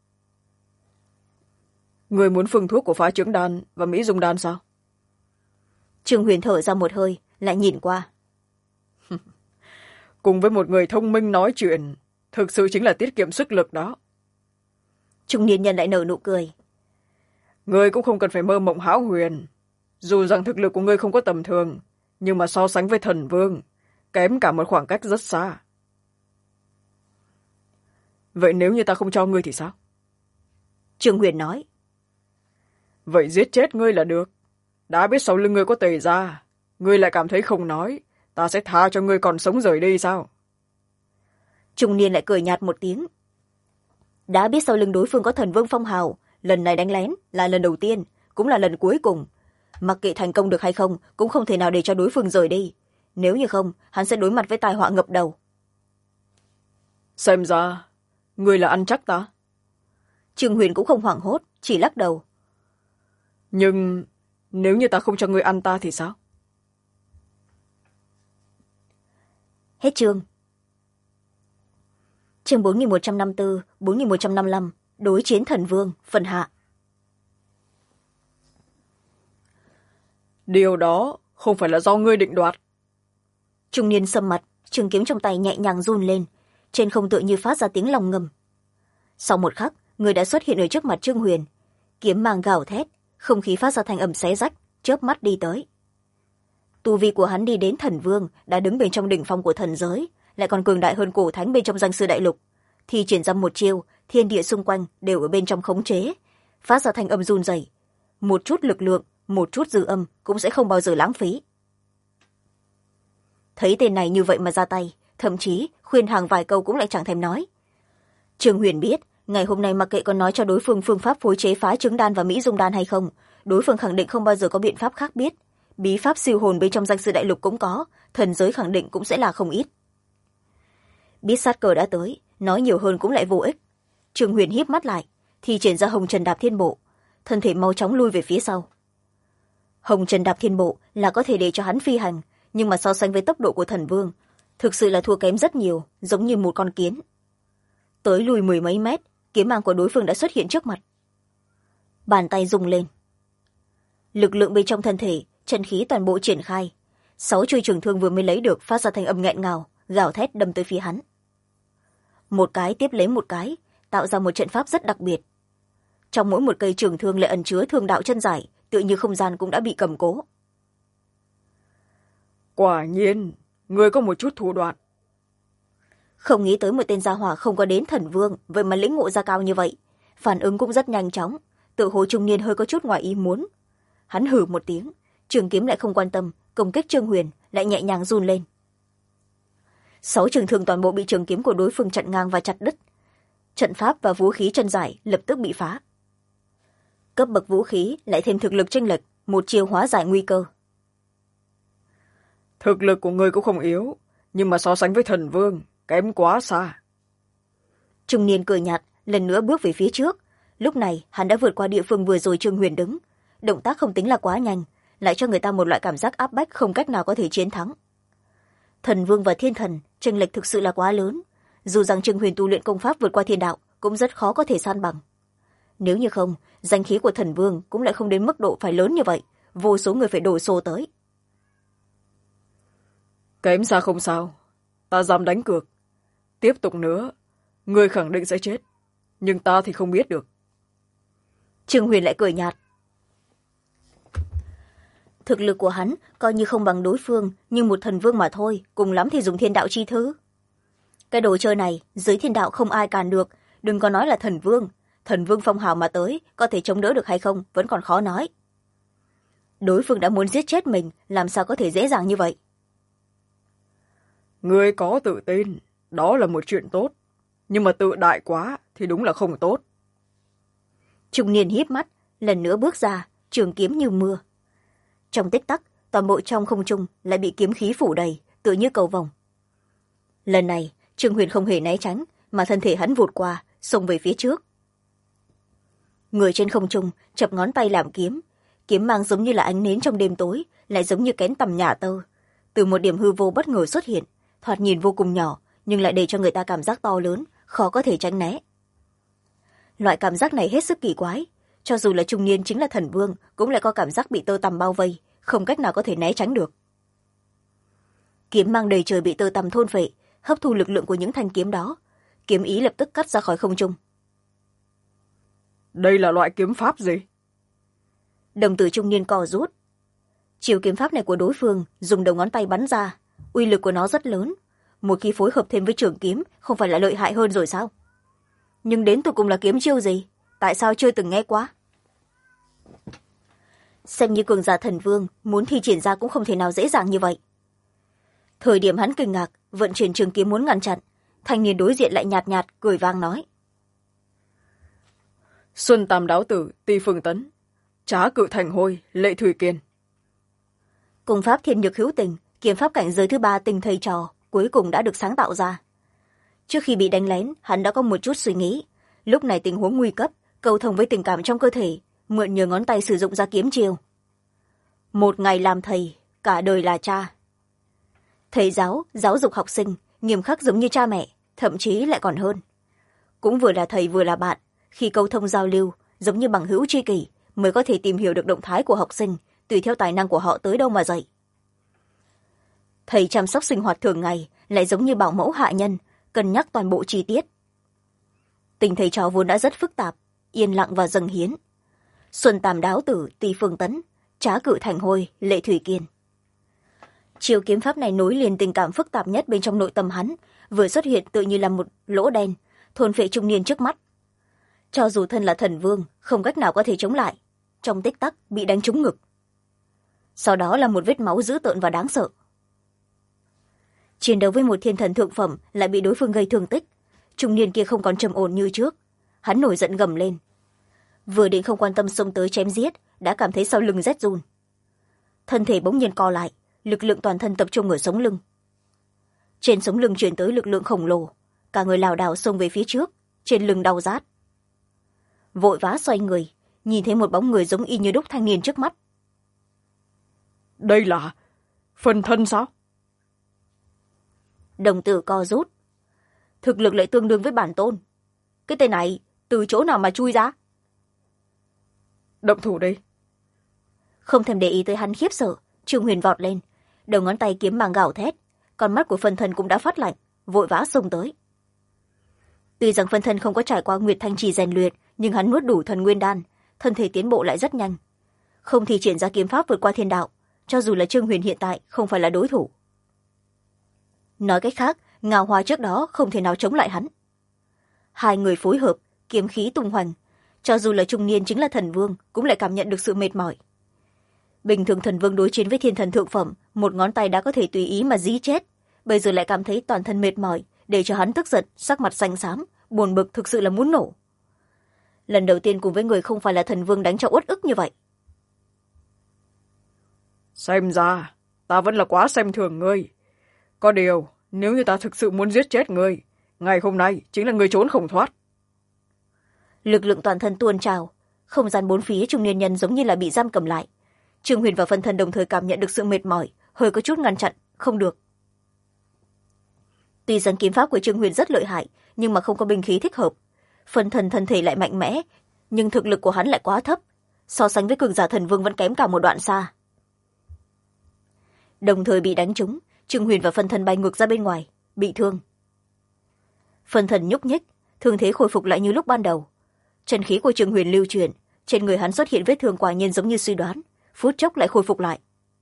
Người muốn phương thuốc của Phá Trứng Đan và Mỹ Dung Đan sao? Trương Huyền thở ra một hơi, lại nhìn qua. Cùng với một người thông minh nói chuyện, thực sự chính là tiết kiệm sức lực đó. Trung niên nhân lại nở nụ cười. Ngươi cũng không cần phải mơ mộng hão huyền. Dù rằng thực lực của ngươi không có tầm thường, nhưng mà so sánh với thần vương, kém cả một khoảng cách rất xa. Vậy nếu như ta không cho ngươi thì sao? Trương Huyền nói. Vậy giết chết ngươi là được. Đã biết sau lưng ngươi có Tề gia, ngươi lại cảm thấy không nói, ta sẽ tha cho ngươi còn sống rời đi sao? Trung niên lại cười nhạt một tiếng. Đã biết sau lưng đối phương có thần vương phong hào, lần này đánh lén là lần đầu tiên, cũng là lần cuối cùng. Mặc kệ thành công được hay không, cũng không thể nào để cho đối phương rời đi. Nếu như không, hắn sẽ đối mặt với tai họa ngập đầu. Xem ra ngươi là ăn chắc ta. Trương Huyền cũng không hoảng hốt, chỉ lắc đầu. Nhưng nếu như ta không cho ngươi ăn ta thì sao? Hết chương. Chương 4154, 4155, đối chiến thần vương, phần hạ. Điều đó không phải là do ngươi định đoạt. Trung niên sầm mặt, trường kiếm trong tay nhẹ nhàng run lên, trên không tựa như phát ra tiếng lòng ngầm. Sau một khắc, người đã xuất hiện ở trước mặt Trương Huyền, kiếm mang gào thét, không khí phát ra thành âm xé rách, chớp mắt đi tới. Tu vi của hắn đi đến thần vương, đã đứng bên trong đỉnh phong của thần giới, lại còn cường đại hơn cổ thánh bên trong danh sư đại lục, thì triển ra một chiêu, thiên địa xung quanh đều ở bên trong khống chế, phát ra thành âm run rẩy. Một chút lực lượng, một chút dư âm cũng sẽ không bao giờ lãng phí. Thấy tên này như vậy mà ra tay, thậm chí khuyên hàng vài câu cũng lại chẳng thèm nói. Trương Huyền biết, ngày hôm nay mặc kệ còn nói cho đối phương phương pháp phối chế Phá Trứng Đan và Mỹ Dung Đan hay không, đối phương khẳng định không bao giờ có biện pháp khác biết. Bí pháp siêu hồn bên trong danh sư đại lục cũng có, thần giới khẳng định cũng sẽ là không ít. Biết sát cờ đã tới, nói nhiều hơn cũng lại vô ích. Trương Huyền híp mắt lại, thì triển ra Hồng Trần Đạp Thiên Bộ, thân thể mau chóng lui về phía sau. Hồng Trần Đạp Thiên Bộ là có thể để cho hắn phi hành, nhưng mà so sánh với tốc độ của thần vương, thực sự là thua kém rất nhiều, giống như một con kiến. Tới lùi 10 mấy mét, kiếm mang của đối phương đã xuất hiện trước mặt. Bàn tay rung lên. Lực lượng bên trong thân thể, chân khí toàn bộ triển khai. 6 chuôi trường thương vừa mới lấy được phát ra thành âm nghẹn ngào, gào thét đâm tới phía hắn. Một cái tiếp lấy một cái, tạo ra một trận pháp rất đặc biệt. Trong mỗi một cây trường thương lại ẩn chứa thương đạo chân giải, tựa như không gian cũng đã bị cầm cố. Quả nhiên, ngươi có một chút thủ đoạn. Không nghĩ tới một tên gia hỏa không có đến thần vương, vậy mà lĩnh ngộ ra cao như vậy. Phản ứng cũng rất nhanh chóng, tự hồ trung niên hơi có chút ngoài ý muốn. Hắn hử một tiếng, trường kiếm lại không quan tâm, công kích Trương Huyền lại nhẹ nhàng run lên. 6 trường thương toàn bộ bị trường kiếm của đối phương chặn ngang và chặt đứt. Trận pháp và vũ khí chân giải lập tức bị phá. Cấp bậc vũ khí lại thêm thực lực chênh lệch, một chiêu hóa giải nguy cơ. Thực lực của ngươi cũng không yếu, nhưng mà so sánh với thần vương, kém quá xa. Trung niên cười nhạt, lần nữa bước về phía trước. Lúc này hắn đã vượt qua địa phương vừa rồi Trương Huyền đứng. Động tác không tính là quá nhanh, lại cho người ta một loại cảm giác áp bách không cách nào có thể chiến thắng. Thần vương và thiên thần chênh lệch thực sự là quá lớn, dù rằng Trương Huyền tu luyện công pháp vượt qua thiên đạo cũng rất khó có thể san bằng. Nếu như không, danh khí của thần vương cũng lại không đến mức độ phải lớn như vậy, vô số người phải đổ xô tới. Kém xa không sao, ta dám đánh cược. Tiếp tục nữa, ngươi khẳng định sẽ chết, nhưng ta thì không biết được. Trương Huyền lại cười nhạt. Thực lực của hắn coi như không bằng đối phương, nhưng một thần vương mà thôi, cùng lắm thì dùng thiên đạo chi thứ. Cái đồ chơi này dưới thiên đạo không ai cản được, đừng có nói là thần vương phong hào mà tới có thể chống đỡ được hay không vẫn còn khó nói. Đối phương đã muốn giết chết mình, làm sao có thể dễ dàng như vậy? Ngươi có tự tin, đó là một chuyện tốt, nhưng mà tự đại quá thì đúng là không tốt. Trung niên híp mắt, lần nữa bước ra, trường kiếm như mưa. Trong tích tắc, toàn bộ trong không trung lại bị kiếm khí phủ đầy, tựa như cầu vồng. Lần này Trương Huyền không hề né tránh, mà thân thể hắn vụt qua, xông về phía trước. Người trên không trung chập ngón tay làm kiếm, kiếm mang giống như là ánh nến trong đêm tối, lại giống như kén tầm nhà tơ. Từ một điểm hư vô bất ngờ xuất hiện, thoạt nhìn vô cùng nhỏ, nhưng lại để cho người ta cảm giác to lớn, khó có thể tránh né. Loại cảm giác này hết sức kỳ quái, cho dù là trung niên chính là thần vương cũng lại có cảm giác bị tơ tằm bao vây, không cách nào có thể né tránh được. Kiếm mang đầy trời bị tơ tằm thôn phệ, hấp thu lực lượng của những thanh kiếm đó, kiếm ý lập tức cắt ra khỏi không trung. Đây là loại kiếm pháp gì? Đồng tử trung niên co rút. Chiều kiếm pháp này của đối phương dùng đầu ngón tay bắn ra, uy lực của nó rất lớn, một khi phối hợp thêm với trường kiếm không phải là lợi hại hơn rồi sao? Nhưng đến tụi cùng là kiếm chiêu gì, tại sao chưa từng nghe qua? Xem như cường giả thần vương, muốn thi triển ra cũng không thể nào dễ dàng như vậy. Thời điểm hắn kinh ngạc vận chuyển trường kiếm muốn ngăn chặn, thanh niên đối diện lại nhạt nhạt cười vang nói: Xuân Tam Đáo Tử, Ti Phương Tấn, Trá Cự Thành Hôi, Lệ Thủy Kiên. Công pháp thiên nhược hữu tình, kiếm pháp cảnh giới thứ ba tình thầy trò cuối cùng đã được sáng tạo ra. Trước khi bị đánh lén, hắn đã có một chút suy nghĩ, lúc này tình huống nguy cấp, cầu thông với tình cảm trong cơ thể, mượn nhờ ngón tay sử dụng ra kiếm chiêu. Một ngày làm thầy, cả đời là cha. Thầy giáo giáo dục học sinh nghiêm khắc giống như cha mẹ, thậm chí lại còn hơn. Cũng vừa là thầy vừa là bạn, khi câu thông giao lưu giống như bằng hữu tri kỷ mới có thể tìm hiểu được động thái của học sinh, tùy theo tài năng của họ tới đâu mà dạy. Thầy chăm sóc sinh hoạt thường ngày lại giống như bảo mẫu hạ nhân, cân nhắc toàn bộ chi tiết. Tình thầy trò vốn đã rất phức tạp, yên lặng và dâng hiến. Xuân Tam Đáo Tử, Ti Phương Tấn, Trá Cự Thành Hôi, Lệ Thủy Kiên. Chiêu kiếm pháp này nối liền tình cảm phức tạp nhất bên trong nội tâm hắn, vừa xuất hiện tự như là một lỗ đen, thôn phệ trung niên trước mắt. Cho dù thân là thần vương, không cách nào có thể chống lại, trong tích tắc bị đánh trúng ngực. Sau đó là một vết máu dữ tợn và đáng sợ. Chiến đấu với một thiên thần thượng phẩm lại bị đối phương gây thương tích, trung niên kia không còn trầm ổn như trước, hắn nổi giận gầm lên. Vừa định không quan tâm xông tới chém giết, đã cảm thấy sau lưng rét run. Thân thể bỗng nhiên co lại, lực lượng toàn thân tập trung ở sống lưng. Trên sống lưng truyền tới lực lượng khổng lồ, cả người lảo đảo xông về phía trước, trên lưng đau rát. Vội vã xoay người, nhìn thấy một bóng người giống y như đúc thanh niên trước mắt. Đây là phần thân sao? Đồng tử co rút. Thực lực lại tương đương với bản tôn. Cái tên này từ chỗ nào mà chui ra? Động thủ đi. Không thèm để ý tới hắn khiếp sợ, Trương Huyền vọt lên, đầu ngón tay kiếm mang gào thét, con mắt của phân thân cũng đã phát lạnh, vội vã xông tới. Tuy rằng phân thân không có trải qua Nguyệt Thanh Trì rèn luyện, nhưng hắn nuốt đủ thần nguyên đan, thân thể tiến bộ lại rất nhanh. Không thì triển ra kiếm pháp vượt qua thiên đạo, cho dù là Trương Huyền hiện tại không phải là đối thủ. Nói cách khác, Ngao Hoa trước đó không thể nào chống lại hắn. Hai người phối hợp, kiếm khí tung hoành, cho dù là trung niên chính là thần vương cũng lại cảm nhận được sự mệt mỏi. Bình thường thần vương đối chiến với thiên thần thượng phẩm, một ngón tay đã có thể tùy ý mà dí chết, bây giờ lại cảm thấy toàn thân mệt mỏi, để cho hắn tức giận, sắc mặt xanh xám, buồn bực thực sự là muốn nổ. Lần đầu tiên cùng với người không phải là thần vương đánh cho uất ức như vậy. Xem ra ta vẫn là quá xem thường ngươi. Có điều nếu như ta thực sự muốn giết chết ngươi, ngày hôm nay chính là ngươi trốn không thoát. Lực lượng toàn thân tuôn trào, không gian bốn phía trung niên nhân giống như là bị giam cầm lại, Trương Huyền và phân thân đồng thời cảm nhận được sự mệt mỏi, hơi có chút ngăn chặn không được. Tuy rằng kiếm pháp của Trương Huyền rất lợi hại, nhưng mà không có binh khí thích hợp. Phân thân thân thể lại mạnh mẽ, nhưng thực lực của hắn lại quá thấp, so sánh với cường giả thần vương vẫn kém cả một đoạn xa. Đồng thời bị đánh trúng, Trương Huyền và phân thân bay ngược ra bên ngoài, bị thương. Phân thân nhúc nhích, thương thế khôi phục lại như lúc ban đầu. Chân khí của Trương Huyền lưu chuyển, trên người hắn xuất hiện vết thương quả nhiên giống như suy đoán, phút chốc lại khôi phục lại.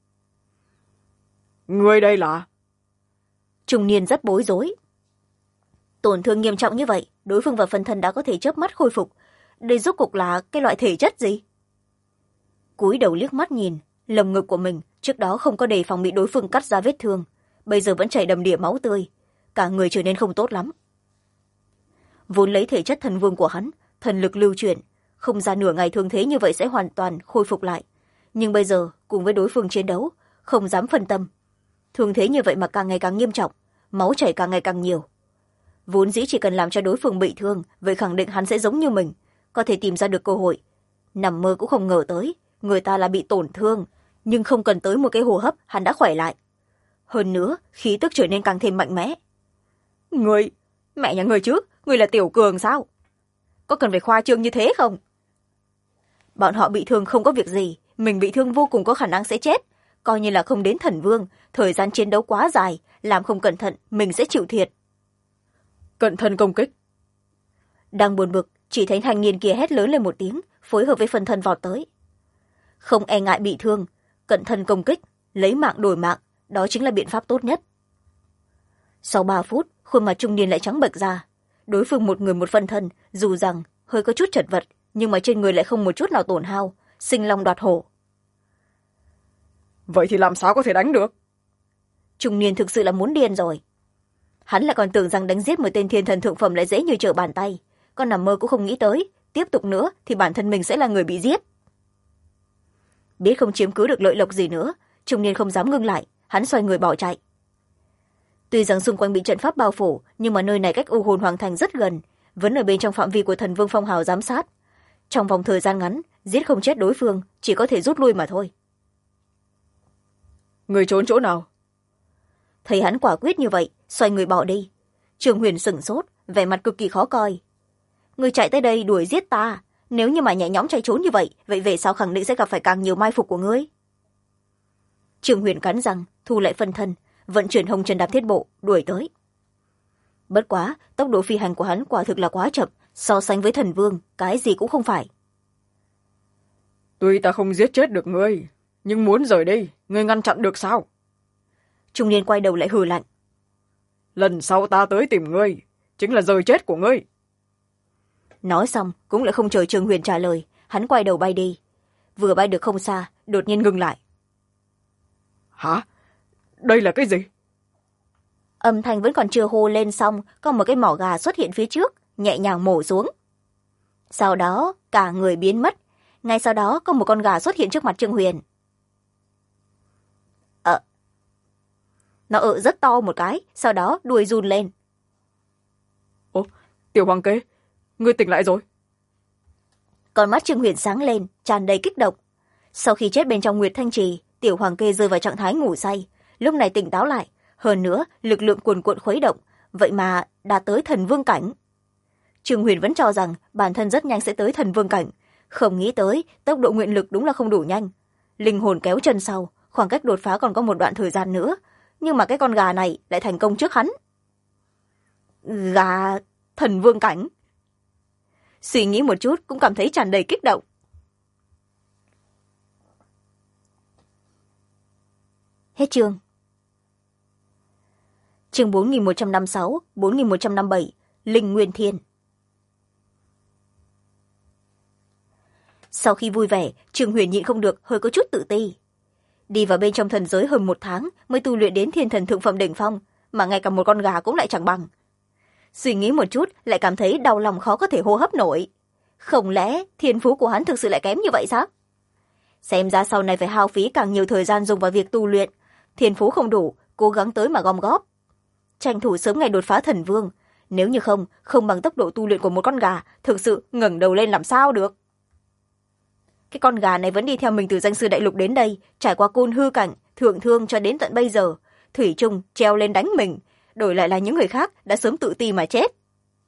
Ngươi đây là? Trung niên rất bối rối. Tổn thương nghiêm trọng như vậy, đối phương và phân thân đã có thể chớp mắt khôi phục. Đây rốt cuộc là cái loại thể chất gì? Cúi đầu liếc mắt nhìn, lồng ngực của mình trước đó không có đề phòng bị đối phương cắt ra vết thương, bây giờ vẫn chảy đầm đìa máu tươi, cả người trở nên không tốt lắm. Vốn lấy thể chất thần vương của hắn, thần lực lưu chuyển, không ra nửa ngày thương thế như vậy sẽ hoàn toàn khôi phục lại. Nhưng bây giờ cùng với đối phương chiến đấu, không dám phân tâm. Thương thế như vậy mà càng ngày càng nghiêm trọng, máu chảy càng ngày càng nhiều. Vốn dĩ chỉ cần làm cho đối phương bị thương, vậy khẳng định hắn sẽ giống như mình, có thể tìm ra được cơ hội. Nằm mơ cũng không ngờ tới, người ta là bị tổn thương, nhưng không cần tới một cái hô hấp hắn đã khỏe lại. Hơn nữa, khí tức trở nên càng thêm mạnh mẽ. Người, mẹ nhà người chứ, người là Tiểu Cường sao? Có cần phải khoa trương như thế không? Bọn họ bị thương không có việc gì, mình bị thương vô cùng có khả năng sẽ chết. Coi như là không đến thần vương, thời gian chiến đấu quá dài, làm không cẩn thận, mình sẽ chịu thiệt. Cận thân công kích. Đang buồn bực, chỉ thấy thanh niên kia hét lớn lên một tiếng, phối hợp với phân thân vọt tới. Không e ngại bị thương, cận thân công kích, lấy mạng đổi mạng, đó chính là biện pháp tốt nhất. Sau 3 phút, khuôn mặt trung niên lại trắng bệch ra. Đối phương một người một phân thân, dù rằng hơi có chút chật vật, nhưng mà trên người lại không một chút nào tổn hao, sinh long đoạt hổ. Vậy thì làm sao có thể đánh được? Trung niên thực sự là muốn điên rồi. Hắn lại còn tưởng rằng đánh giết một tên thiên thần thượng phẩm lại dễ như trở bàn tay, con nằm mơ cũng không nghĩ tới, tiếp tục nữa thì bản thân mình sẽ là người bị giết. Biết không chiếm cứ được lợi lộc gì nữa, trung niên không dám ngưng lại, hắn xoay người bỏ chạy. Tuy rằng xung quanh bị trận pháp bao phủ, nhưng mà nơi này cách U Hồn Hoàng Thành rất gần, vẫn ở bên trong phạm vi của thần vương phong hào giám sát. Trong vòng thời gian ngắn, giết không chết đối phương, chỉ có thể rút lui mà thôi. Người trốn chỗ nào? Thấy hắn quả quyết như vậy, xoay người bỏ đi. Trương Huyền sửng sốt, vẻ mặt cực kỳ khó coi. Người chạy tới đây đuổi giết ta, nếu như mà nhẹ nhõm chạy trốn như vậy, vậy về sau khẳng định sẽ gặp phải càng nhiều mai phục của ngươi. Trương Huyền cắn răng, thu lại phân thân, vận chuyển hồng trần đạp thiết bộ, đuổi tới. Bất quá, tốc độ phi hành của hắn quả thực là quá chậm, so sánh với thần vương, cái gì cũng không phải. Tuy ta không giết chết được ngươi, nhưng muốn rời đi, ngươi ngăn chặn được sao? Trung niên quay đầu lại hừ lạnh. Lần sau ta tới tìm ngươi, chính là rời chết của ngươi. Nói xong, cũng lại không chờ Trương Huyền trả lời, hắn quay đầu bay đi. Vừa bay được không xa, đột nhiên ngừng lại. Hả? Đây là cái gì? Âm thanh vẫn còn chưa hô lên xong, có một cái mỏ gà xuất hiện phía trước, nhẹ nhàng mổ xuống. Sau đó, cả người biến mất. Ngay sau đó, có một con gà xuất hiện trước mặt Trương Huyền. Nó rất to một cái, sau đó đuôi run lên. Ồ, Tiểu Hoàng Kế, ngươi tỉnh lại rồi. Con mắt Trương Huyền sáng lên, tràn đầy kích động. Sau khi chết bên trong Nguyệt Thanh Trì, Tiểu Hoàng Kê rơi vào trạng thái ngủ say, lúc này tỉnh táo lại, hơn nữa lực lượng cuồn cuộn khuấy động, vậy mà đã tới thần vương cảnh. Trương Huyền vẫn cho rằng bản thân rất nhanh sẽ tới thần vương cảnh, không nghĩ tới tốc độ nguyện lực đúng là không đủ nhanh. Linh hồn kéo chân sau, khoảng cách đột phá còn có một đoạn thời gian nữa, nhưng mà cái con gà này lại thành công trước hắn. Gà thần vương cảnh. Suy nghĩ một chút cũng cảm thấy tràn đầy kích động. Hết chương. Chương 4156, 4157, Linh Nguyên Thiên. Sau khi vui vẻ, Trương Huyền nhịn không được hơi có chút tự ti. Đi vào bên trong thần giới hơn 1 tháng mới tu luyện đến thiên thần thượng phẩm đỉnh phong, mà ngay cả một con gà cũng lại chẳng bằng. Suy nghĩ một chút lại cảm thấy đau lòng khó có thể hô hấp nổi. Không lẽ thiên phú của hắn thực sự lại kém như vậy sao? Xem ra sau này phải hao phí càng nhiều thời gian dùng vào việc tu luyện. Thiên phú không đủ, cố gắng tới mà gom góp. Tranh thủ sớm ngày đột phá thần vương. Nếu như không bằng tốc độ tu luyện của một con gà, thực sự ngẩng đầu lên làm sao được. cái con gà này vẫn đi theo mình từ danh sư đại lục đến đây, trải qua côn hư cảnh, thượng thương cho đến tận bây giờ, thủy chung treo lên đánh mình, đổi lại là những người khác đã sớm tự ti mà chết.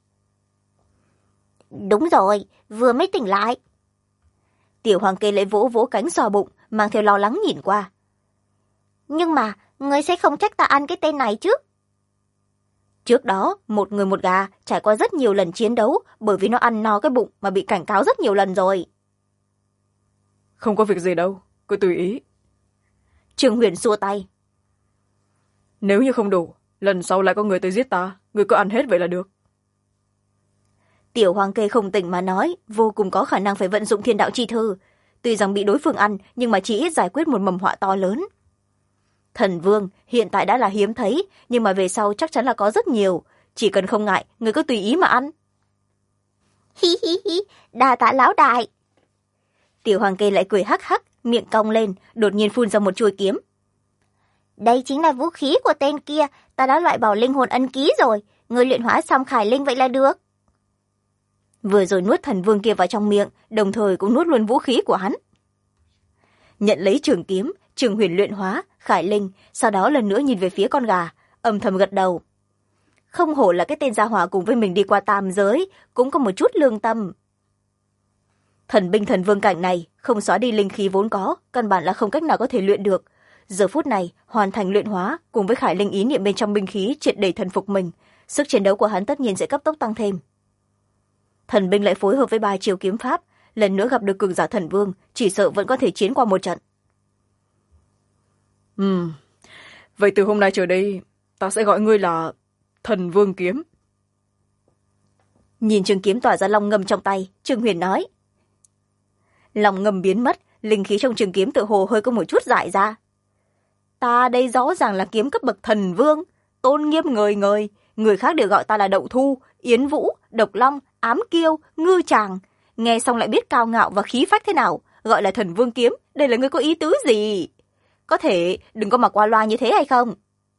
Đúng rồi, vừa mới tỉnh lại. Tiểu hoàng kê lại vỗ vỗ cánh xoa bụng, mang theo lo lắng nhìn qua. Nhưng mà ngươi sẽ không trách ta ăn cái tên này chứ? Trước đó, một người một gà trải qua rất nhiều lần chiến đấu, bởi vì nó ăn no cái bụng mà bị cảnh cáo rất nhiều lần rồi. Không có việc gì đâu, cứ tùy ý. Trương Huyền xua tay. Nếu như không đủ, lần sau lại có người tới giết ta, người cứ ăn hết vậy là được. Tiểu hoàng kê không tỉnh mà nói, vô cùng có khả năng phải vận dụng thiên đạo chi thư. Tuy rằng bị đối phương ăn, nhưng mà chỉ ít giải quyết một mầm họa to lớn. Thần vương hiện tại đã là hiếm thấy, nhưng mà về sau chắc chắn là có rất nhiều. Chỉ cần không ngại, người cứ tùy ý mà ăn. Hi hi hi, đà tạ lão đại. Tiểu hoàng kê lại cười hắc hắc, miệng cong lên, đột nhiên phun ra một chuôi kiếm. Đây chính là vũ khí của tên kia, ta đã loại bỏ linh hồn ân ký rồi. Ngươi luyện hóa xong khải linh vậy là được. Vừa rồi nuốt thần vương kia vào trong miệng, đồng thời cũng nuốt luôn vũ khí của hắn. Nhận lấy trường kiếm, Trường Huyền luyện hóa khải linh, sau đó lần nữa nhìn về phía con gà, âm thầm gật đầu. Không hổ là cái tên gia hỏa cùng với mình đi qua tam giới, cũng có một chút lương tâm. Thần binh thần vương cảnh này không xóa đi linh khí vốn có, căn bản là không cách nào có thể luyện được. Giờ phút này hoàn thành luyện hóa cùng với khải linh ý niệm bên trong binh khí triệt để thần phục mình, sức chiến đấu của hắn tất nhiên sẽ cấp tốc tăng thêm. Thần binh lại phối hợp với 3 chiêu kiếm pháp, lần nữa gặp được cường giả thần vương, chỉ sợ vẫn có thể chiến qua một trận. Vậy từ hôm nay trở đi, ta sẽ gọi ngươi là Thần Vương Kiếm. Nhìn trường kiếm tỏa ra long ngâm trong tay, Trương Huyền nói. Long ngâm biến mất, linh khí trong trường kiếm tự hồ hơi có một chút dại ra. Ta đây rõ ràng là kiếm cấp bậc thần vương, tôn nghiêm ngời ngời, người khác đều gọi ta là Đậu Thu, Yến Vũ, Độc Long, Ám Kiêu, Ngư Tràng. Nghe xong lại biết cao ngạo và khí phách thế nào, gọi là Thần Vương Kiếm, đây là ngươi có ý tứ gì? Có thể đừng có mặc qua loa như thế hay không?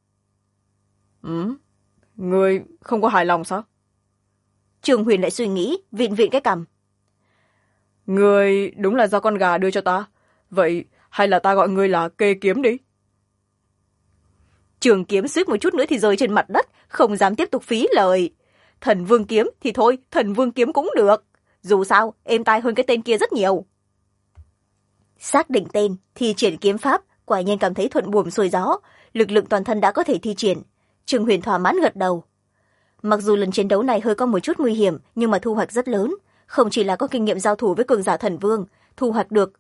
Ngươi không có hài lòng sao? Trường Huyền lại suy nghĩ, vịn vịn cái cằm. Ngươi đúng là do con gà đưa cho ta, vậy hay là ta gọi ngươi là Kê Kiếm đi? Trường kiếm suýt một chút nữa thì rơi trên mặt đất, không dám tiếp tục phí lời. Thần Vương Kiếm thì thôi, Thần Vương Kiếm cũng được. Dù sao, êm tai hơn cái tên kia rất nhiều. Xác định tên, thi triển kiếm pháp, quả nhiên cảm thấy thuận buồm xuôi gió, lực lượng toàn thân đã có thể thi triển. Trường Huyền thỏa mãn gật đầu. Mặc dù lần chiến đấu này hơi có một chút nguy hiểm, nhưng mà thu hoạch rất lớn. Không chỉ là có kinh nghiệm giao thủ với cường giả thần vương, thu hoạch được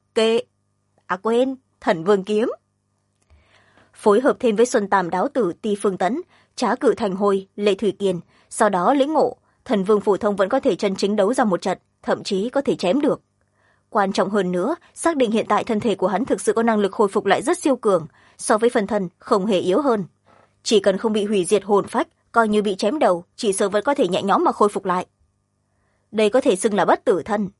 Thần Vương Kiếm. Phối hợp thêm với Xuân Tam Đáo Tử, Ti Phương Tấn, Trá Cự Thành Hồi, Lệ Thủy Kiền, sau đó lĩnh ngộ, thần vương phổ thông vẫn có thể chân chính đấu ra một trận, thậm chí có thể chém được. Quan trọng hơn nữa, xác định hiện tại thân thể của hắn thực sự có năng lực hồi phục lại rất siêu cường, so với phần thân không hề yếu hơn. Chỉ cần không bị hủy diệt hồn phách, coi như bị chém đầu, chỉ sợ vẫn có thể nhẹ nhõm mà khôi phục lại. Đây có thể xưng là bất tử thân.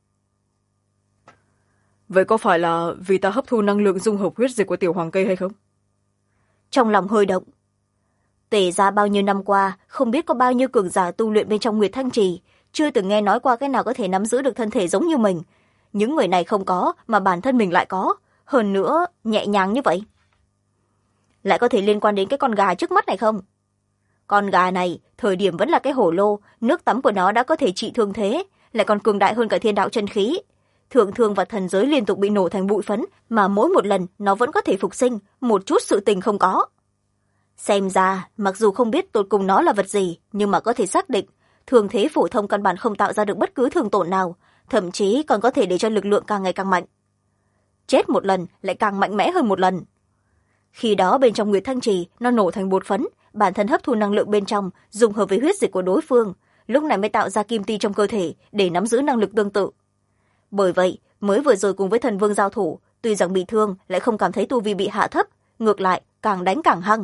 Vậy có phải là vì ta hấp thu năng lượng dung hợp huyết dịch của tiểu hoàng cây hay không? Trong lòng hơi động. Tề ra bao nhiêu năm qua, không biết có bao nhiêu cường giả tu luyện bên trong Nguyệt Thanh Trì, chưa từng nghe nói qua cái nào có thể nắm giữ được thân thể giống như mình. Những người này không có, mà bản thân mình lại có. Hơn nữa, nhẹ nhàng như vậy. Lại có thể liên quan đến cái con gà trước mắt này không? Con gà này, thời điểm vẫn là cái hổ lô, nước tắm của nó đã có thể trị thương thế, lại còn cường đại hơn cả thiên đạo chân khí. Thượng thương và thần giới liên tục bị nổ thành bụi phấn, mà mỗi một lần nó vẫn có thể phục sinh, một chút sự tình không có. Xem ra, mặc dù không biết tột cùng nó là vật gì, nhưng mà có thể xác định, thương thế phổ thông căn bản không tạo ra được bất cứ thương tổn nào, thậm chí còn có thể để cho lực lượng càng ngày càng mạnh. Chết một lần lại càng mạnh mẽ hơn một lần. Khi đó bên trong Nguyệt Thanh Trì, nó nổ thành bột phấn, bản thân hấp thu năng lượng bên trong, dùng hợp với huyết dịch của đối phương, lúc này mới tạo ra kim ti trong cơ thể để nắm giữ năng lực tương tự. Bởi vậy, mới vừa rồi cùng với thần vương giao thủ, tuy rằng bị thương lại không cảm thấy tu vi bị hạ thấp, ngược lại càng đánh càng hăng.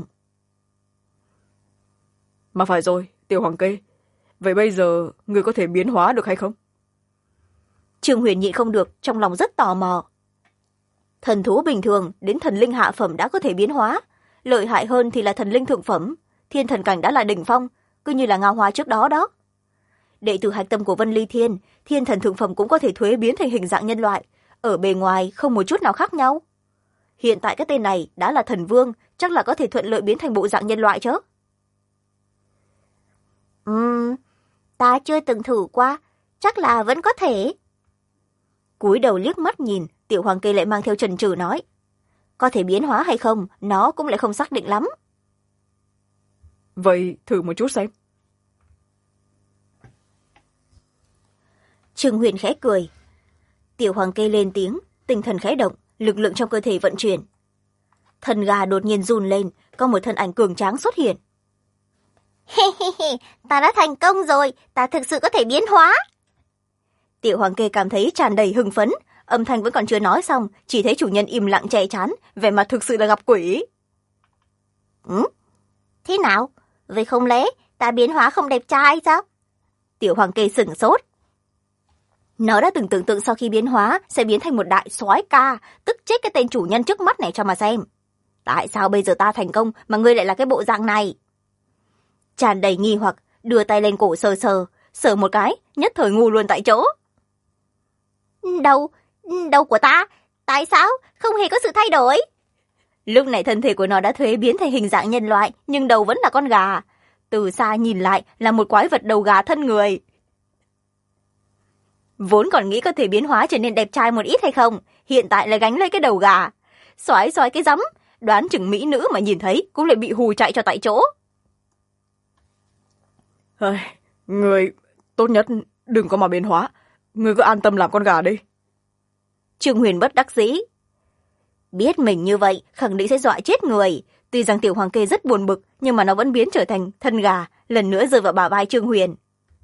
Mà phải rồi, tiểu hoàng kê, vậy bây giờ người có thể biến hóa được hay không? Trương Huyền nhịn không được, trong lòng rất tò mò. Thần thú bình thường đến thần linh hạ phẩm đã có thể biến hóa, lợi hại hơn thì là thần linh thượng phẩm, thiên thần cảnh đã là đỉnh phong, cứ như là Ngao Hoa trước đó đó. Đệ tử hạch tâm của Vân Ly Thiên, thiên thần thượng phẩm cũng có thể thuế biến thành hình dạng nhân loại, ở bề ngoài không một chút nào khác nhau. Hiện tại cái tên này đã là thần vương, chắc là có thể thuận lợi biến thành bộ dạng nhân loại chứ. Ta chưa từng thử qua, chắc là vẫn có thể. Cúi đầu liếc mắt nhìn, Tiểu Hoàng Kê lại mang theo chần chừ nói. Có thể biến hóa hay không, nó cũng lại không xác định lắm. Vậy thử một chút xem. Trương Huyền khẽ cười. Tiểu Hoàng Kê lên tiếng, tinh thần khẽ động, lực lượng trong cơ thể vận chuyển. Thân gà đột nhiên run lên, có một thân ảnh cường tráng xuất hiện. Ta đã thành công rồi, ta thực sự có thể biến hóa. Tiểu Hoàng Kê cảm thấy tràn đầy hưng phấn, âm thanh vẫn còn chưa nói xong, chỉ thấy chủ nhân im lặng che chắn, vẻ mặt thực sự là gặp quỷ. Thế nào? Vậy không lẽ ta biến hóa không đẹp trai sao? Tiểu Hoàng Kê sửng sốt. Nó đã từng tưởng tượng sau khi biến hóa sẽ biến thành một đại soái ca, tức chết cái tên chủ nhân trước mắt này cho mà xem. Tại sao bây giờ ta thành công mà ngươi lại là cái bộ dạng này? Tràn đầy nghi hoặc, đưa tay lên cổ sờ sờ, sờ một cái, nhất thời ngu luôn tại chỗ. Đầu của ta, tại sao không hề có sự thay đổi? Lúc này thân thể của nó đã thuế biến thành hình dạng nhân loại, nhưng đầu vẫn là con gà. Từ xa nhìn lại là một quái vật đầu gà thân người. Vốn còn nghĩ có thể biến hóa trở nên đẹp trai một ít hay không, hiện tại lại gánh lấy cái đầu gà. Xoái cái rắm, đoán chừng mỹ nữ mà nhìn thấy cũng lại bị hù chạy cho tại chỗ. Người tốt nhất đừng có mà biến hóa, người cứ an tâm làm con gà đi. Trương Huyền bất đắc dĩ. Biết mình như vậy khẳng định sẽ dọa chết người. Tuy rằng Tiểu Hoàng Kê rất buồn bực, nhưng mà nó vẫn biến trở thành thân gà, lần nữa rơi vào bả vai Trương Huyền.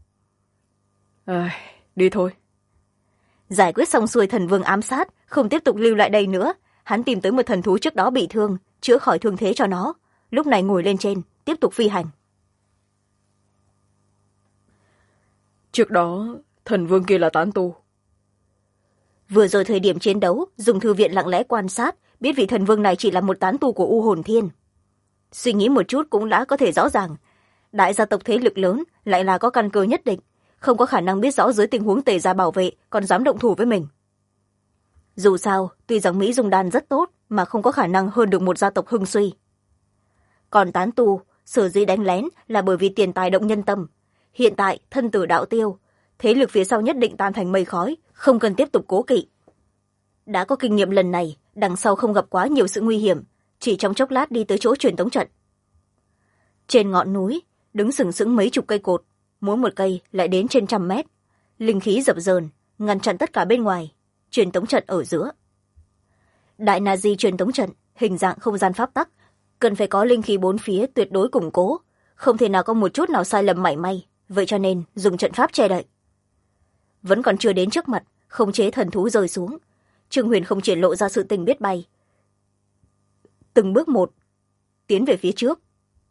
Đi thôi. Giải quyết xong xuôi thần vương ám sát, không tiếp tục lưu lại đây nữa. Hắn tìm tới một thần thú trước đó bị thương, chữa khỏi thương thế cho nó. Lúc này ngồi lên trên, tiếp tục phi hành. Trước đó, thần vương kia là tán tu. Vừa rồi thời điểm chiến đấu, dùng thư viện lặng lẽ quan sát, biết vị thần vương này chỉ là một tán tu của U Hồn Thiên. Suy nghĩ một chút cũng đã có thể rõ ràng. Đại gia tộc thế lực lớn lại là có căn cơ nhất định, không có khả năng biết rõ dưới tình huống tề gia bảo vệ còn dám động thủ với mình. Dù sao, tuy rằng Mỹ Dung Đan rất tốt mà không có khả năng hơn được một gia tộc hưng suy. Còn tán tu, sở dĩ đánh lén là bởi vì tiền tài động nhân tâm. Hiện tại, thân tử đạo tiêu, thế lực phía sau nhất định tan thành mây khói, không cần tiếp tục cố kỵ. Đã có kinh nghiệm lần này, đằng sau không gặp quá nhiều sự nguy hiểm, chỉ trong chốc lát đi tới chỗ truyền tống trận. Trên ngọn núi, đứng sừng sững mấy chục cây cột, mỗi một cây lại đến trên 100 mét. Linh khí dập dờn, ngăn chặn tất cả bên ngoài, truyền tống trận ở giữa. Đại Na Di truyền tống trận, hình dạng không gian pháp tắc, cần phải có linh khí bốn phía tuyệt đối củng cố, không thể nào có một chút nào sai lầm mảy may, vậy cho nên dùng trận pháp che đậy. Vẫn còn chưa đến trước mặt, khống chế thần thú rơi xuống. Trương Huyền không triển lộ ra sự tình biết bay. Từng bước một, tiến về phía trước.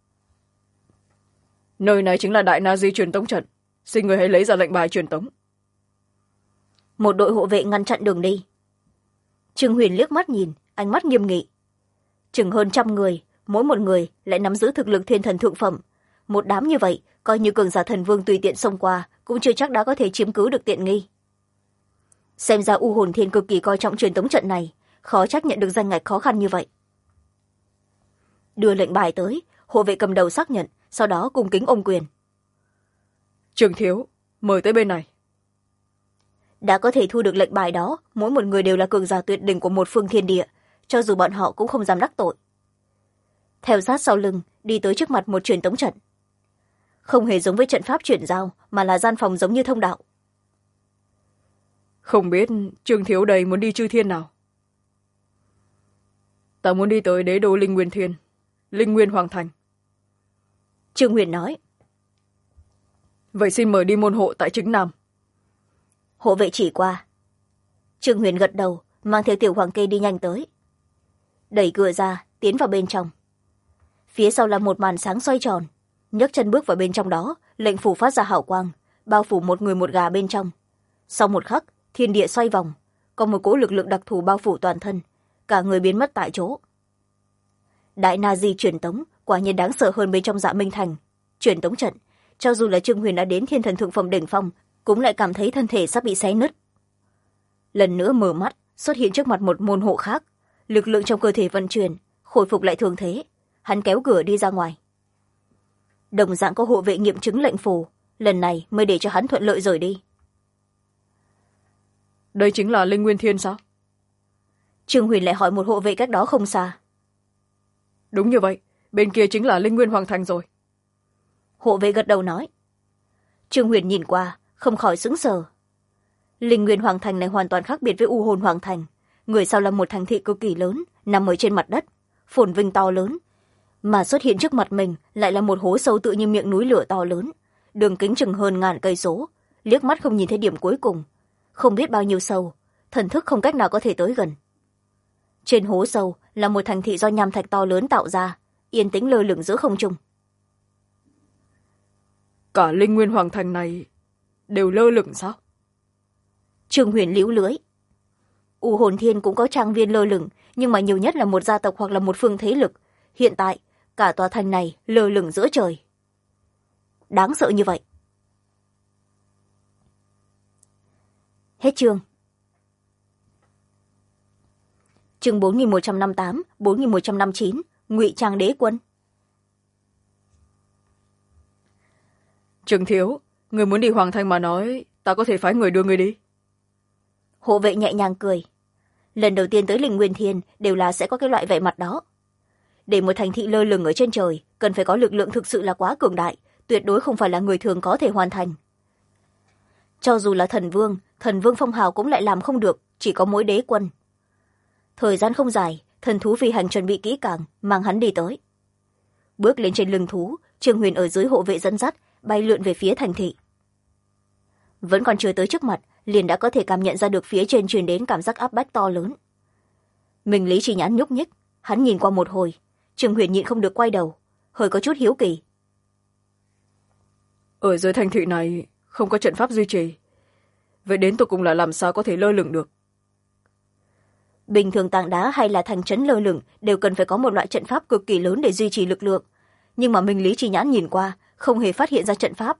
Nơi này chính là Đại Na Di truyền tống trận. Xin người hãy lấy ra lệnh bài truyền tống. Một đội hộ vệ ngăn chặn đường đi. Trương Huyền liếc mắt nhìn, ánh mắt nghiêm nghị. Chừng hơn 100 người, mỗi một người lại nắm giữ thực lực thiên thần thượng phẩm. Một đám như vậy, coi như cường giả thần vương tùy tiện xông qua, cũng chưa chắc đã có thể chiếm cứ được tiện nghi. Xem ra U Hồn Thiên cực kỳ coi trọng truyền tống trận này, khó trách nhận được danh ngạch khó khăn như vậy. Đưa lệnh bài tới, hộ vệ cầm đầu xác nhận, sau đó cung kính ôm quyền. Trường thiếu, mời tới bên này. Đã có thể thu được lệnh bài đó, mỗi một người đều là cường giả tuyệt đỉnh của một phương thiên địa, cho dù bọn họ cũng không dám đắc tội. Theo sát sau lưng, đi tới trước mặt một truyền tống trận. Không hề giống với trận pháp chuyển giao, mà là gian phòng giống như thông đạo. Không biết Trương thiếu đây muốn đi chư thiên nào? Ta muốn đi tới đế đô Linh Nguyên Thiên, Linh Nguyên Hoàng Thành. Trương Huyền nói. Vậy xin mời đi môn hộ tại Chính Nam. Hộ vệ chỉ qua. Trương Huyền gật đầu, mang theo Tiểu Hoàng Kê đi nhanh tới. Đẩy cửa ra, tiến vào bên trong. Phía sau là một màn sáng xoay tròn. Nhấc chân bước vào bên trong đó, lệnh phủ phát ra hào quang, bao phủ một người một gà bên trong. Sau một khắc, thiên địa xoay vòng, có một cỗ lực lượng đặc thù bao phủ toàn thân, cả người biến mất tại chỗ. Đại Na Di truyền tống quả nhiên đáng sợ hơn bên trong Dạ Minh Thành. Truyền tống trận, cho dù là Trương Huyền đã đến thiên thần thượng phẩm đỉnh phong, cũng lại cảm thấy thân thể sắp bị xé nứt. Lần nữa mở mắt, xuất hiện trước mặt một môn hộ khác, lực lượng trong cơ thể vận chuyển, khôi phục lại thường thế. Hắn kéo cửa đi ra ngoài. Đồng dạng có hộ vệ nghiệm chứng lệnh phù, lần này mới để cho hắn thuận lợi rời đi. Đây chính là Linh Nguyên Thiên sao? Trương Huyền lại hỏi một hộ vệ cách đó không xa. Đúng như vậy, bên kia chính là Linh Nguyên Hoàng Thành rồi. Hộ vệ gật đầu nói. Trương Huyền nhìn qua, không khỏi sững sờ. Linh Nguyên Hoàng Thành này hoàn toàn khác biệt với U Hồn Hoàng Thành. Người sau là một thành thị cực kỳ lớn, nằm ở trên mặt đất, phồn vinh to lớn. Mà xuất hiện trước mặt mình lại là một hố sâu tựa như miệng núi lửa to lớn, đường kính chừng hơn 1000 cây số, liếc mắt không nhìn thấy điểm cuối cùng, không biết bao nhiêu sâu, thần thức không cách nào có thể tới gần. Trên hố sâu là một thành thị do nham thạch to lớn tạo ra, yên tĩnh lơ lửng giữa không trung. Cả Linh Nguyên Hoàng Thành này đều lơ lửng sao? Trương Huyền líu lưới. U Hồn Thiên cũng có trang viên lơ lửng, nhưng mà nhiều nhất là một gia tộc hoặc là một phương thế lực. Hiện tại cả tòa thành này lơ lửng giữa trời. Đáng sợ như vậy. Hết chương. Chương 4158, 4159, Ngụy Trang Đế Quân. Trương thiếu, người muốn đi Hoàng Thành mà nói, ta có thể phái người đưa người đi. Hộ vệ nhẹ nhàng cười. Lần đầu tiên tới Linh Nguyên Thiên đều là sẽ có cái loại vẻ mặt đó. Để một thành thị lơ lửng ở trên trời, cần phải có lực lượng thực sự là quá cường đại, tuyệt đối không phải là người thường có thể hoàn thành. Cho dù là thần vương phong hào cũng lại làm không được, chỉ có mỗi đế quân. Thời gian không dài, thần thú phi hành chuẩn bị kỹ càng, mang hắn đi tới. Bước lên trên lưng thú, Trương Huyền ở dưới hộ vệ dẫn dắt, bay lượn về phía thành thị. Vẫn còn chưa tới trước mặt, liền đã có thể cảm nhận ra được phía trên truyền đến cảm giác áp bách to lớn. Minh Lý Chi nhãn nhúc nhích, hắn nhìn qua một hồi, Trương Huyền nhịn không được quay đầu, hơi có chút hiếu kỳ. Ở dưới thành thị này không có trận pháp duy trì, vậy đến tột cùng là làm sao có thể lơ lửng được? Bình thường tảng đá hay là thành trấn lơ lửng đều cần phải có một loại trận pháp cực kỳ lớn để duy trì lực lượng, nhưng mà Minh Lý Chi nhãn nhìn qua không hề phát hiện ra trận pháp.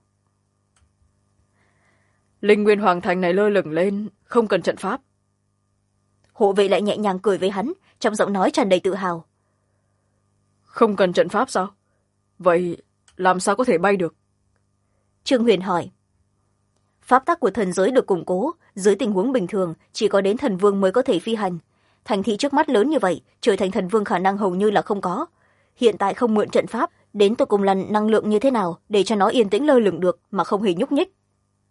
Linh Nguyên Hoàng Thành này lơ lửng lên không cần trận pháp. Hộ vệ lại nhẹ nhàng cười với hắn, trong giọng nói tràn đầy tự hào. Không cần trận pháp sao? Vậy làm sao có thể bay được? Trương Huyền hỏi. Pháp tắc của thần giới được củng cố, dưới tình huống bình thường chỉ có đến thần vương mới có thể phi hành. Thành thị trước mắt lớn như vậy, trở thành thần vương khả năng hầu như là không có. Hiện tại không mượn trận pháp, đến tột cùng là năng lượng như thế nào để cho nó yên tĩnh lơ lửng được mà không hề nhúc nhích?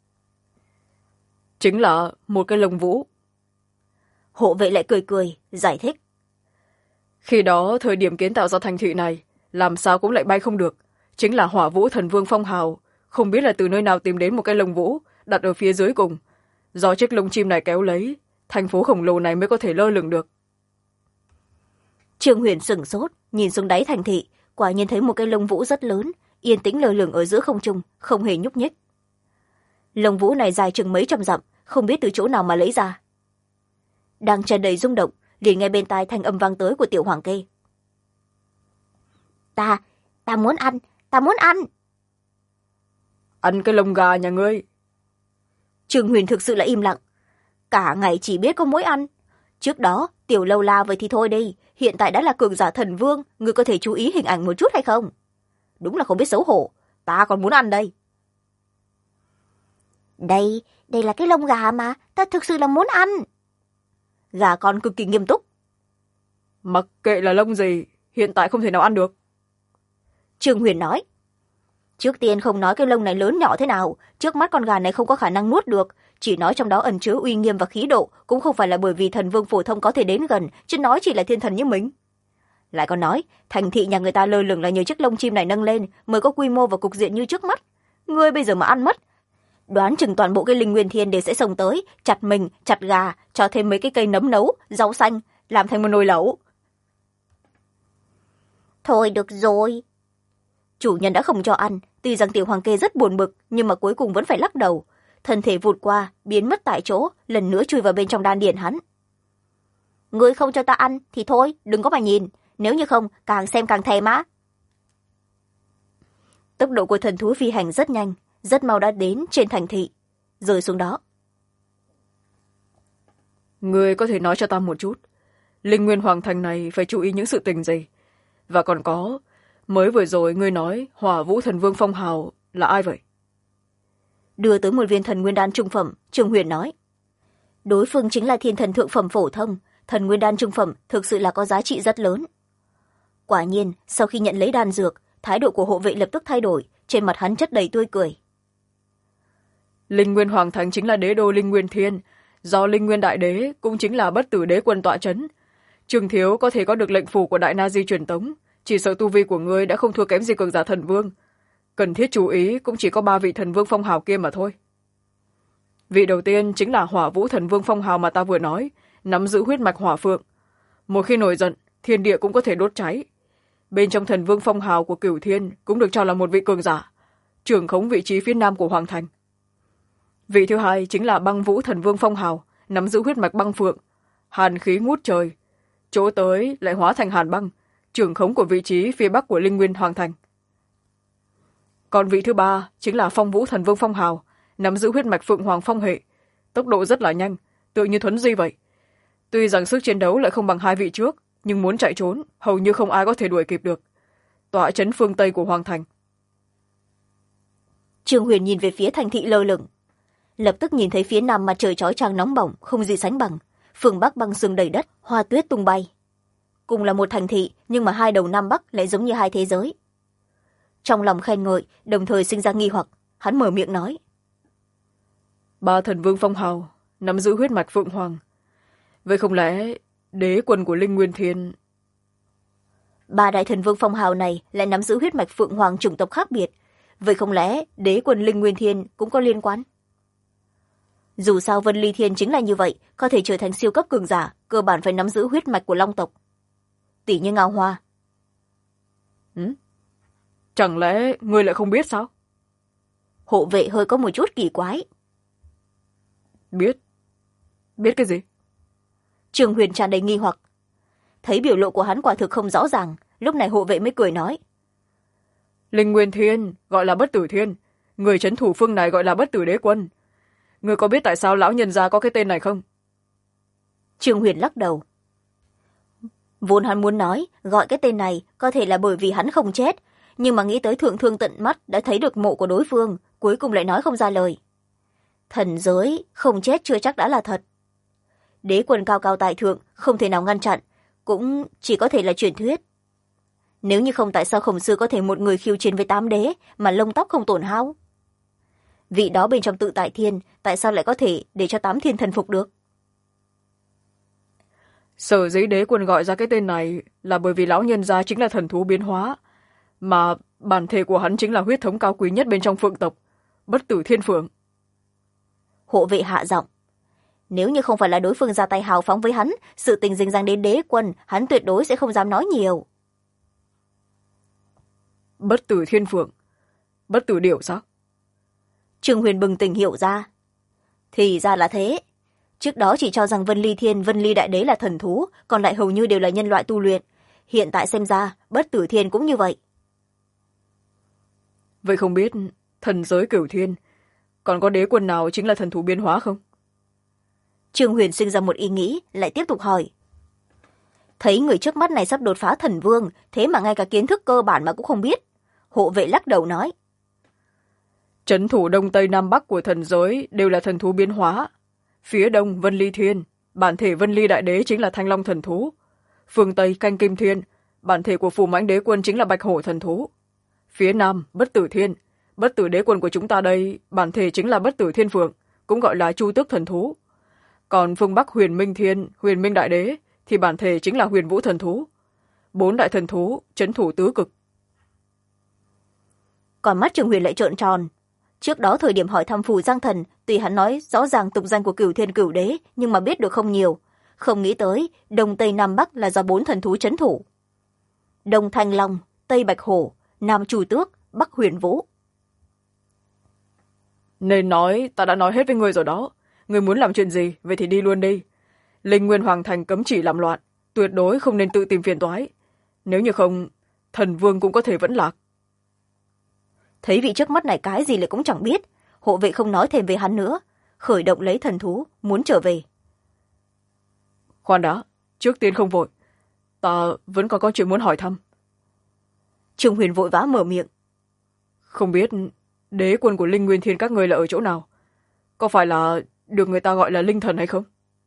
Chính là một cái lồng vũ. Hộ vệ lại cười cười, giải thích. Khi đó thời điểm kiến tạo ra thành thị này, làm sao cũng lại bay không được. Chính là Hỏa Vũ Thần Vương phong hào, không biết là từ nơi nào tìm đến một cái lồng vũ, đặt ở phía dưới cùng. Do chiếc lông chim này kéo lấy, thành phố khổng lồ này mới có thể lơ lửng được. Trương Huyền sửng sốt, nhìn xuống đáy thành thị, quả nhiên thấy một cái lông vũ rất lớn, yên tĩnh lơ lửng ở giữa không trung, không hề nhúc nhích. Lông vũ này dài chừng mấy trăm dặm, không biết từ chỗ nào mà lấy ra. Đang tràn đầy rung động, liền nghe bên tai thanh âm vang tới của Tiểu Hoàng Kê. Ta muốn ăn, ta muốn ăn. Ăn cái lông gà nhà ngươi. Trương Huyền thực sự là im lặng, cả ngày chỉ biết có mỗi ăn. Trước đó Tiểu Lâu La vậy thì thôi đi, hiện tại đã là cường giả thần vương, ngươi có thể chú ý hình ảnh một chút hay không? Đúng là không biết xấu hổ, ta còn muốn ăn đây. Đây là cái lông gà mà, ta thực sự là muốn ăn. Gà con cực kỳ nghiêm túc. Mặc kệ là lông gì, hiện tại không thể nào ăn được. Trương Huyền nói. Trước tiên không nói cái lông này lớn nhỏ thế nào, trước mắt con gà này không có khả năng nuốt được, chỉ nói trong đó ẩn chứa uy nghiêm và khí độ, cũng không phải là bởi vì thần vương phổ thông có thể đến gần, chứ nói chỉ là thiên thần như mình. Lại còn nói, thành thị nhà người ta lơ lửng là nhờ chiếc lông chim này nâng lên mới có quy mô và cục diện như trước mắt. Ngươi bây giờ mà ăn mất, đoán chừng toàn bộ cái Linh Nguyên Thiên đều sẽ xông tới, chặt mình, chặt gà, cho thêm mấy cái cây nấm nấu, rau xanh, làm thành một nồi lẩu. Thôi được rồi. Chủ nhân đã không cho ăn, tuy rằng Tiểu Hoàng Kê rất buồn bực, nhưng mà cuối cùng vẫn phải lắc đầu. Thân thể vụt qua, biến mất tại chỗ, lần nữa chui vào bên trong đan điền hắn. Ngươi không cho ta ăn thì thôi, đừng có mà nhìn, nếu như không càng xem càng thèm á. Tốc độ của thần thú phi hành rất nhanh, rất mau đã đến trên thành thị, rơi xuống đó. Ngươi có thể nói cho ta một chút, Linh Nguyên Hoàng Thành này phải chú ý những sự tình gì? Và còn có, mới vừa rồi ngươi nói Hỏa Vũ Thần Vương phong hào là ai vậy? Đưa tới một viên thần nguyên đan trung phẩm, Trương Huyền nói. Đối phương chính là thiên thần thượng phẩm phổ thông, thần nguyên đan trung phẩm thực sự là có giá trị rất lớn. Quả nhiên, sau khi nhận lấy đan dược, thái độ của hộ vệ lập tức thay đổi, trên mặt hắn chất đầy tươi cười. Linh Nguyên Hoàng Thành chính là đế đô Linh Nguyên Thiên, do Linh Nguyên Đại Đế cũng chính là bất tử đế quân tọa chấn. Trương thiếu có thể có được lệnh phủ của Đại Na Di truyền tống, chỉ sợ tu vi của ngươi đã không thua kém gì cường giả thần vương. Cần thiết chú ý cũng chỉ có 3 vị thần vương phong hào kia mà thôi. Vị đầu tiên chính là Hỏa Vũ Thần Vương phong hào mà ta vừa nói, nắm giữ huyết mạch hỏa phượng. Một khi nổi giận, thiên địa cũng có thể đốt cháy. Bên trong thần vương phong hào của Cửu Thiên cũng được cho là một vị cường giả, trưởng khống vị trí phía nam của Hoàng Thành. Vị thứ hai chính là Băng Vũ Thần Vương phong hào, nắm giữ huyết mạch băng phượng, hàn khí ngút trời, chỗ tới lại hóa thành hàn băng, trưởng khống của vị trí phía bắc của Linh Nguyên Hoàng Thành. Còn vị thứ ba chính là Phong Vũ Thần Vương phong hào, nắm giữ huyết mạch phượng hoàng phong hệ, tốc độ rất là nhanh, tựa như thuấn di vậy. Tuy rằng sức chiến đấu lại không bằng 2 vị trước, nhưng muốn chạy trốn hầu như không ai có thể đuổi kịp được. Tọa trấn phương tây của Hoàng Thành. Trương Huyền nhìn về phía thành thị lơ lửng, lập tức nhìn thấy phía nam mặt trời chói chang nóng bỏng không gì sánh bằng, phương bắc băng sương đầy đất, hoa tuyết tung bay. Cùng là một thành thị, nhưng mà 2 đầu nam bắc lại giống như 2 thế giới. Trong lòng khen ngợi, đồng thời sinh ra nghi hoặc, hắn mở miệng nói. 3 thần vương phong hào, nắm giữ huyết mạch phượng hoàng. Vậy không lẽ đế quân của Linh Nguyên Thiên... 3 đại thần vương phong hào này lại nắm giữ huyết mạch phượng hoàng chủng tộc khác biệt. Vậy không lẽ đế quân Linh Nguyên Thiên cũng có liên quan? Dù sao Vân Ly Thiên chính là như vậy, có thể trở thành siêu cấp cường giả, cơ bản phải nắm giữ huyết mạch của long tộc. Tỷ như Ngao Hoa. Chẳng lẽ ngươi lại không biết sao? Hộ vệ hơi có một chút kỳ quái. Biết? Biết cái gì? Trương Huyền tràn đầy nghi hoặc. Thấy biểu lộ của hắn quả thực không rõ ràng, lúc này hộ vệ mới cười nói. Linh Nguyên Thiên gọi là bất tử thiên, người trấn thủ phương này gọi là bất tử đế quân. Ngươi có biết tại sao lão nhân gia có cái tên này không? Trương Huyền lắc đầu. Vốn hắn muốn nói gọi cái tên này có thể là bởi vì hắn không chết, nhưng mà nghĩ tới thượng thương tận mắt đã thấy được mộ của đối phương, cuối cùng lại nói không ra lời. Thần giới không chết chưa chắc đã là thật. Đế quân cao cao tại thượng không thể nào ngăn chặn, cũng chỉ có thể là truyền thuyết. Nếu như không, tại sao Khổng Sư có thể một người khiêu chiến với 8 đế mà lông tóc không tổn hao? Vị đó bên trong tự tại thiên, tại sao lại có thể để cho 8 thiên thần phục được? Sở dĩ đế quân gọi ra cái tên này là bởi vì lão nhân gia chính là thần thú biến hóa, mà bản thể của hắn chính là huyết thống cao quý nhất bên trong phượng tộc, bất tử thiên phượng. Hộ vệ hạ giọng. Nếu như không phải là đối phương ra tay hào phóng với hắn, sự tình dính dáng đến đế quân, hắn tuyệt đối sẽ không dám nói nhiều. Bất tử thiên phượng? Bất tử điểu sao? Trương Huyền bừng tỉnh hiểu ra. Thì ra là thế. Trước đó chỉ cho rằng Vân Ly Thiên, Vân Ly Đại Đế là thần thú, còn lại hầu như đều là nhân loại tu luyện. Hiện tại xem ra, bất tử thiên cũng như vậy. Vậy không biết, thần giới Cửu Thiên, còn có đế quân nào chính là thần thú biến hóa không? Trương Huyền sinh ra một ý nghĩ, lại tiếp tục hỏi. Thấy người trước mắt này sắp đột phá thần vương, thế mà ngay cả kiến thức cơ bản mà cũng không biết. Hộ vệ lắc đầu nói. Trấn thủ đông tây nam bắc của thần giới đều là thần thú biến hóa. Phía đông Vân Ly Thiên, bản thể Vân Ly Đại Đế chính là Thanh Long thần thú. Phương tây Canh Kim Thiên, bản thể của Phù Mãnh Đế quân chính là Bạch Hổ thần thú. Phía nam Bất Tử Thiên, bất tử đế quân của chúng ta đây, bản thể chính là Bất Tử Thiên Phượng, cũng gọi là Chu Tước thần thú. Còn phương bắc Huyền Minh Thiên, Huyền Minh Đại Đế thì bản thể chính là Huyền Vũ thần thú. 4 đại thần thú trấn thủ tứ cực. Còn mắt Trương Huyền lại trợn tròn. Trước đó thời điểm hỏi thăm Phù Giang Thần, tuy hắn nói rõ ràng tục danh của Cửu Thiên Cửu Đế, nhưng mà biết được không nhiều. Không nghĩ tới, Đông Tây Nam Bắc là do 4 thần thú trấn thủ. Đông Thanh Long, Tây Bạch Hổ, Nam Chu Tước, Bắc Huyền Vũ. Nên nói, ta đã nói hết với người rồi đó. Người muốn làm chuyện gì, vậy thì đi luôn đi. Linh Nguyên Hoàng Thành cấm chỉ làm loạn, tuyệt đối không nên tự tìm phiền toái. Nếu như không, thần vương cũng có thể vẫn lạc. Thấy vị trước mắt này cái gì lại cũng chẳng biết, hộ vệ không nói thêm về hắn nữa, khởi động lấy thần thú, muốn trở về. Khoan đã, trước tiên không vội, ta vẫn còn có chuyện muốn hỏi thăm. Trương Huyền vội vã mở miệng. Không biết đế quân của Linh Nguyên Thiên các ngươi là ở chỗ nào? Có phải là được người ta gọi là linh thần hay không?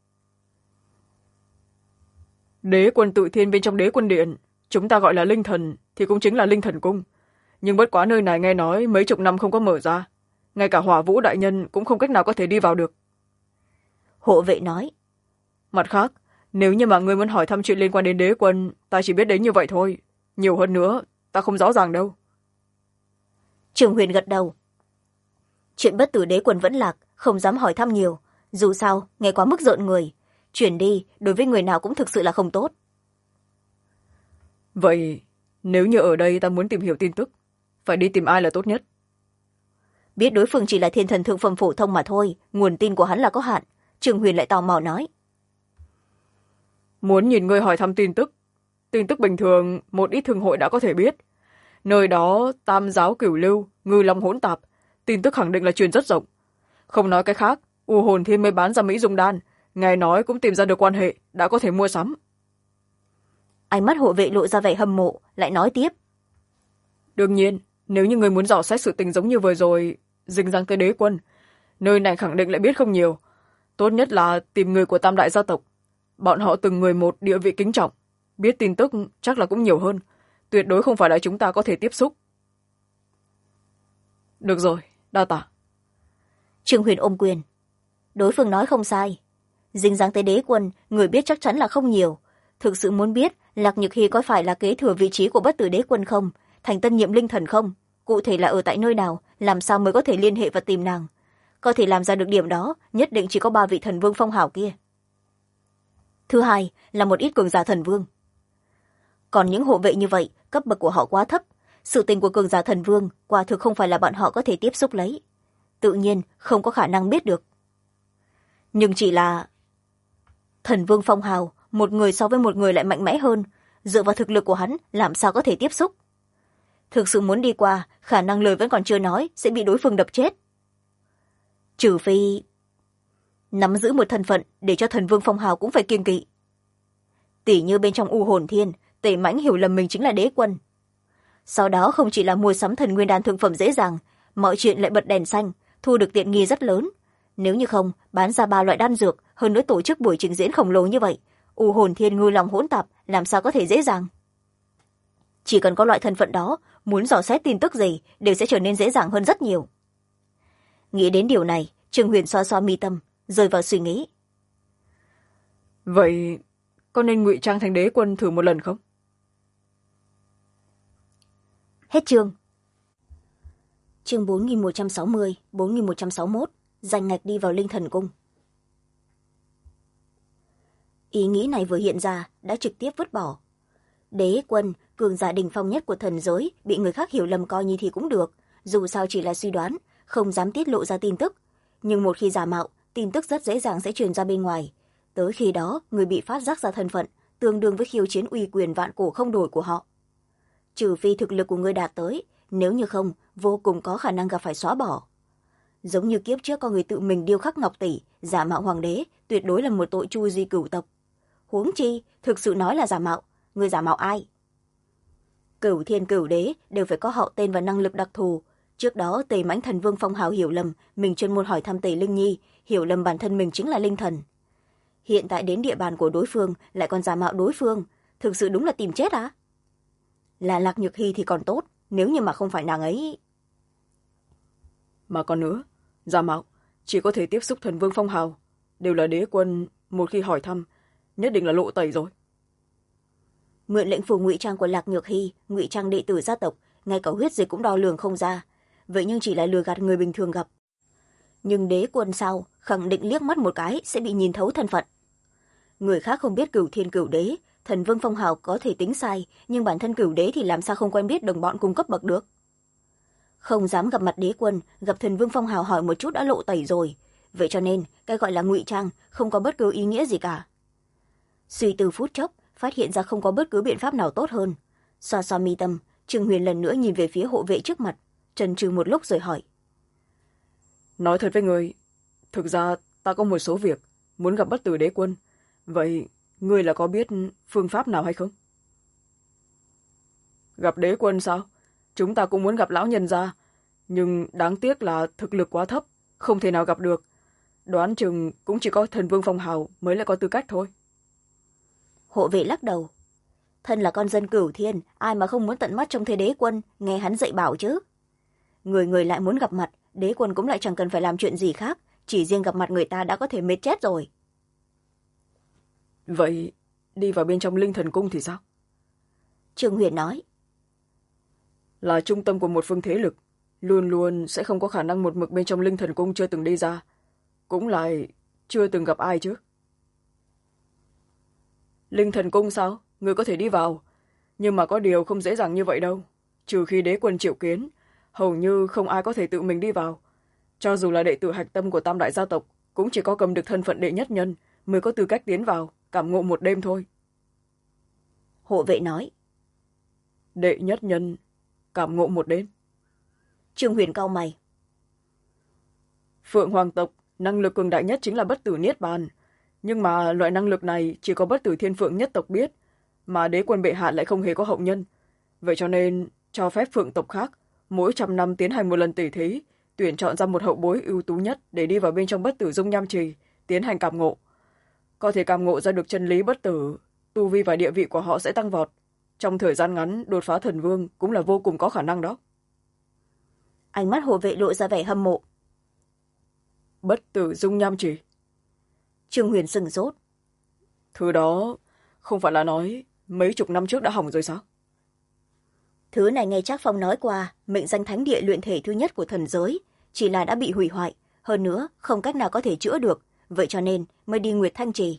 Đế quân tự thiên bên trong đế quân điện, chúng ta gọi là linh thần thì cũng chính là linh thần cung. Nhưng bất quá nơi này nghe nói mấy chục năm không có mở ra. Ngay cả Hỏa Vũ đại nhân cũng không cách nào có thể đi vào được. Hộ vệ nói. Mặt khác, nếu như mà ngươi muốn hỏi thăm chuyện liên quan đến đế quân, ta chỉ biết đến như vậy thôi. Nhiều hơn nữa, ta không rõ ràng đâu. Trương Huyền gật đầu. Chuyện bất tử đế quân vẫn lạc, không dám hỏi thăm nhiều. Dù sao, nghe quá mức rợn người. Chuyển đi, đối với người nào cũng thực sự là không tốt. Vậy, nếu như ở đây ta muốn tìm hiểu tin tức, phải đi tìm ai là tốt nhất? Biết đối phương chỉ là thiên thần thượng phẩm phổ thông mà thôi, nguồn tin của hắn là có hạn. Trương Huyền lại tò mò nói. Muốn nhìn ngươi hỏi thăm tin tức bình thường một ít thương hội đã có thể biết. Nơi đó tam giáo cửu lưu, ngư long hỗn tạp, tin tức khẳng định là truyền rất rộng. Không nói cái khác, U Hồn Thiên mới bán ra Mỹ Dung Đan, nghe nói cũng tìm ra được quan hệ, đã có thể mua sắm. Ánh mắt hộ vệ lộ ra vẻ hâm mộ, lại nói tiếp. Đương nhiên, nếu như người muốn dò xét sự tình giống như vừa rồi, dính dáng tới đế quân, nơi này khẳng định lại biết không nhiều. Tốt nhất là tìm người của tam đại gia tộc. Bọn họ từng người một địa vị kính trọng, biết tin tức chắc là cũng nhiều hơn. Tuyệt đối không phải là chúng ta có thể tiếp xúc. Được rồi, đa tạ. Trương Huyền ôm quyền. Đối phương nói không sai. Dính dáng tới đế quân, người biết chắc chắn là không nhiều. Thực sự muốn biết Lạc Nhược Hy có phải là kế thừa vị trí của bất tử đế quân không, thành tân nhiệm linh thần không, cụ thể là ở tại nơi nào, làm sao mới có thể liên hệ và tìm nàng. Có thể làm ra được điểm đó, nhất định chỉ có 3 vị thần vương phong hào kia. Thứ hai là một ít cường giả thần vương. Còn những hộ vệ như vậy, cấp bậc của họ quá thấp. Sự tình của cường giả thần vương quả thực không phải là bọn họ có thể tiếp xúc lấy. Tự nhiên không có khả năng biết được. Nhưng chỉ là thần vương phong hào, một người so với một người lại mạnh mẽ hơn, dựa vào thực lực của hắn làm sao có thể tiếp xúc. Thực sự muốn đi qua, khả năng lời vẫn còn chưa nói, sẽ bị đối phương đập chết. Trừ phi nắm giữ một thân phận để cho thần vương phong hào cũng phải kiêng kỵ. Tỉ như bên trong U Hồn Thiên, Tề Mãnh hiểu lầm mình chính là đế quân. Sau đó không chỉ là mua sắm thần nguyên đan thượng phẩm dễ dàng, mọi chuyện lại bật đèn xanh, thu được tiện nghi rất lớn. Nếu như không, bán ra 3 loại đan dược, hơn nữa tổ chức buổi trình diễn khổng lồ như vậy, U Hồn Thiên ngư lòng hỗn tạp, làm sao có thể dễ dàng. Chỉ cần có loại thân phận đó, muốn dò xét tin tức gì đều sẽ trở nên dễ dàng hơn rất nhiều. Nghĩ đến điều này, Trương Huyền xoa xoa mi tâm, rơi vào suy nghĩ. Vậy có nên ngụy trang thành đế quân thử một lần không? Hết chương. Chương 4160, 4161, giành ngạch đi vào linh thần cung. Ý nghĩ này vừa hiện ra, đã trực tiếp vứt bỏ. Đế quân, cường giả đỉnh phong nhất của thần giới, bị người khác hiểu lầm coi như thì cũng được, dù sao chỉ là suy đoán, không dám tiết lộ ra tin tức. Nhưng một khi giả mạo, tin tức rất dễ dàng sẽ truyền ra bên ngoài. Tới khi đó, người bị phát giác ra thân phận, tương đương với khiêu chiến uy quyền vạn cổ không đổi của họ. Trừ phi thực lực của người đạt tới, nếu như không, vô cùng có khả năng gặp phải xóa bỏ. Giống như kiếp trước có người tự mình điêu khắc ngọc tỷ, giả mạo hoàng đế, tuyệt đối là một tội tru di cửu tộc. Huống chi, thực sự nói là giả mạo, người giả mạo ai? Cửu thiên cửu đế đều phải có họ tên và năng lực đặc thù. Trước đó Tề Mãnh thần vương phong hào hiểu lầm mình chuyên môn hỏi thăm Tề Linh Nhi, hiểu lầm bản thân mình chính là linh thần. Hiện tại đến địa bàn của đối phương lại còn giả mạo đối phương, thực sự đúng là tìm chết á. Là Lạc Nhược Hy thì còn tốt, nếu như mà không phải nàng ấy. Mà còn nữa, giả mạo chỉ có thể tiếp xúc thần vương phong hào, đều là đế quân, một khi hỏi thăm nhất định là lộ tẩy rồi. Mượn lệnh phù ngụy trang của Lạc Nhược Hy, ngụy trang đệ tử gia tộc, ngay cả huyết dịch cũng đo lường không ra, vậy nhưng chỉ là lừa gạt người bình thường gặp. Nhưng đế quân sao, khẳng định liếc mắt một cái sẽ bị nhìn thấu thân phận. Người khác không biết cửu thiên cửu đế, thần vương phong hào có thể tính sai, nhưng bản thân cửu đế thì làm sao không quen biết đồng bọn cung cấp bậc được. Không dám gặp mặt đế quân, gặp thần vương phong hào hỏi một chút đã lộ tẩy rồi, vậy cho nên cái gọi là ngụy trang không có bất cứ ý nghĩa gì cả. Suy tư phút chốc, phát hiện ra không có bất cứ biện pháp nào tốt hơn. Xoa xoa mi tâm, Trương Huyền lần nữa nhìn về phía hộ vệ trước mặt, chần chừ một lúc rồi hỏi. Nói thật với người, thực ra ta có một số việc muốn gặp bất tử đế quân, vậy ngươi là có biết phương pháp nào hay không? Gặp đế quân sao? Chúng ta cũng muốn gặp lão nhân gia, nhưng đáng tiếc là thực lực quá thấp, không thể nào gặp được. Đoán chừng cũng chỉ có thần vương phong hào mới lại có tư cách thôi. Hộ vệ lắc đầu. Thân là con dân Cửu Thiên, ai mà không muốn tận mắt trông thấy đế quân, nghe hắn dạy bảo chứ. Người người lại muốn gặp mặt, đế quân cũng lại chẳng cần phải làm chuyện gì khác, chỉ riêng gặp mặt người ta đã có thể mệt chết rồi. Vậy đi vào bên trong Linh Thần Cung thì sao? Trương Huyền nói. Là trung tâm của một phương thế lực, luôn luôn sẽ không có khả năng một mực bên trong Linh Thần Cung chưa từng đi ra, cũng lại chưa từng gặp ai chứ. Linh Thần Cung sao? Người có thể đi vào, nhưng mà có điều không dễ dàng như vậy đâu. Trừ khi đế quân triệu kiến, hầu như không ai có thể tự mình đi vào. Cho dù là đệ tử hạch tâm của tam đại gia tộc, cũng chỉ có cầm được thân phận đệ nhất nhân mới có tư cách tiến vào, cảm ngộ một đêm thôi. Hộ vệ nói. Đệ nhất nhân, cảm ngộ một đêm. Trương Huyền cau mày. Phượng Hoàng tộc, năng lực cường đại nhất chính là bất tử niết bàn. Nhưng mà loại năng lực này chỉ có bất tử thiên phượng nhất tộc biết, mà đế quân bệ hạ lại không hề có hậu nhân. Vậy cho nên, cho phép phượng tộc khác, mỗi 100 năm tiến hành một lần tỉ thí, tuyển chọn ra một hậu bối ưu tú nhất để đi vào bên trong bất tử dung nham trì, tiến hành cảm ngộ. Có thể cảm ngộ ra được chân lý bất tử, tu vi và địa vị của họ sẽ tăng vọt. Trong thời gian ngắn, đột phá thần vương cũng là vô cùng có khả năng đó. Ánh mắt hộ vệ lộ ra vẻ hâm mộ. Bất tử dung nham trì. Trương Huyền sừng sốt. Thứ đó không phải là nói mấy chục năm trước đã hỏng rồi sao? Thứ này nghe Trác Phong nói qua, mệnh danh thánh địa luyện thể thứ nhất của thần giới, chỉ là đã bị hủy hoại, hơn nữa không cách nào có thể chữa được, vậy cho nên mới đi Nguyệt Thanh Trì.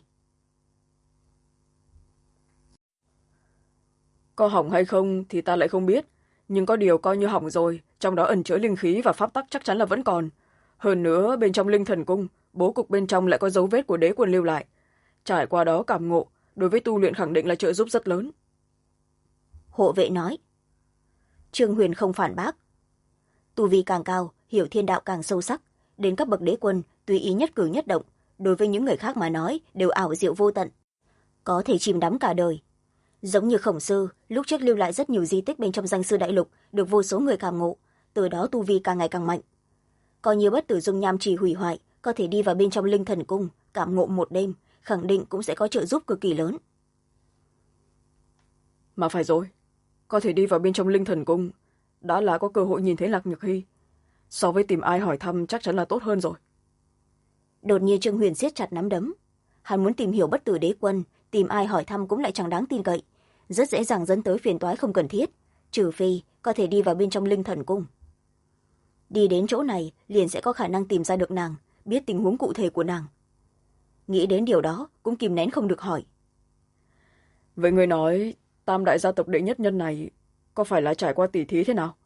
Có hỏng hay không thì ta lại không biết, nhưng có điều coi như hỏng rồi, trong đó ẩn chứa linh khí và pháp tắc chắc chắn là vẫn còn. Hơn nữa, bên trong Linh Thần Cung, bố cục bên trong lại có dấu vết của đế quân lưu lại. Trải qua đó cảm ngộ, đối với tu luyện khẳng định là trợ giúp rất lớn. Hộ vệ nói. Trương Huyền không phản bác. Tu vi càng cao, hiểu thiên đạo càng sâu sắc, đến cấp bậc đế quân, tùy ý nhất cử nhất động, đối với những người khác mà nói đều ảo diệu vô tận, có thể chìm đắm cả đời. Giống như Khổng Sư, lúc trước lưu lại rất nhiều di tích bên trong Danh Sư Đại Lục, được vô số người cảm ngộ, từ đó tu vi càng ngày càng mạnh. Coi như bất tử dung nham trì hủy hoại, có thể đi vào bên trong Linh Thần Cung, cảm ngộ một đêm, khẳng định cũng sẽ có trợ giúp cực kỳ lớn. Mà phải rồi, có thể đi vào bên trong Linh Thần Cung, đã là có cơ hội nhìn thấy Lạc Nhược Hy. So với tìm ai hỏi thăm chắc chắn là tốt hơn rồi. Đột nhiên Trương Huyền siết chặt nắm đấm. Hắn muốn tìm hiểu bất tử đế quân, tìm ai hỏi thăm cũng lại chẳng đáng tin cậy, rất dễ dàng dẫn tới phiền toái không cần thiết, trừ phi có thể đi vào bên trong Linh Thần Cung. Đi đến chỗ này liền sẽ có khả năng tìm ra được nàng, biết tình huống cụ thể của nàng. Nghĩ đến điều đó cũng kìm nén không được hỏi. Vậy người nói tam đại gia tộc đệ nhất nhân này có phải là trải qua tỉ thí thế nào?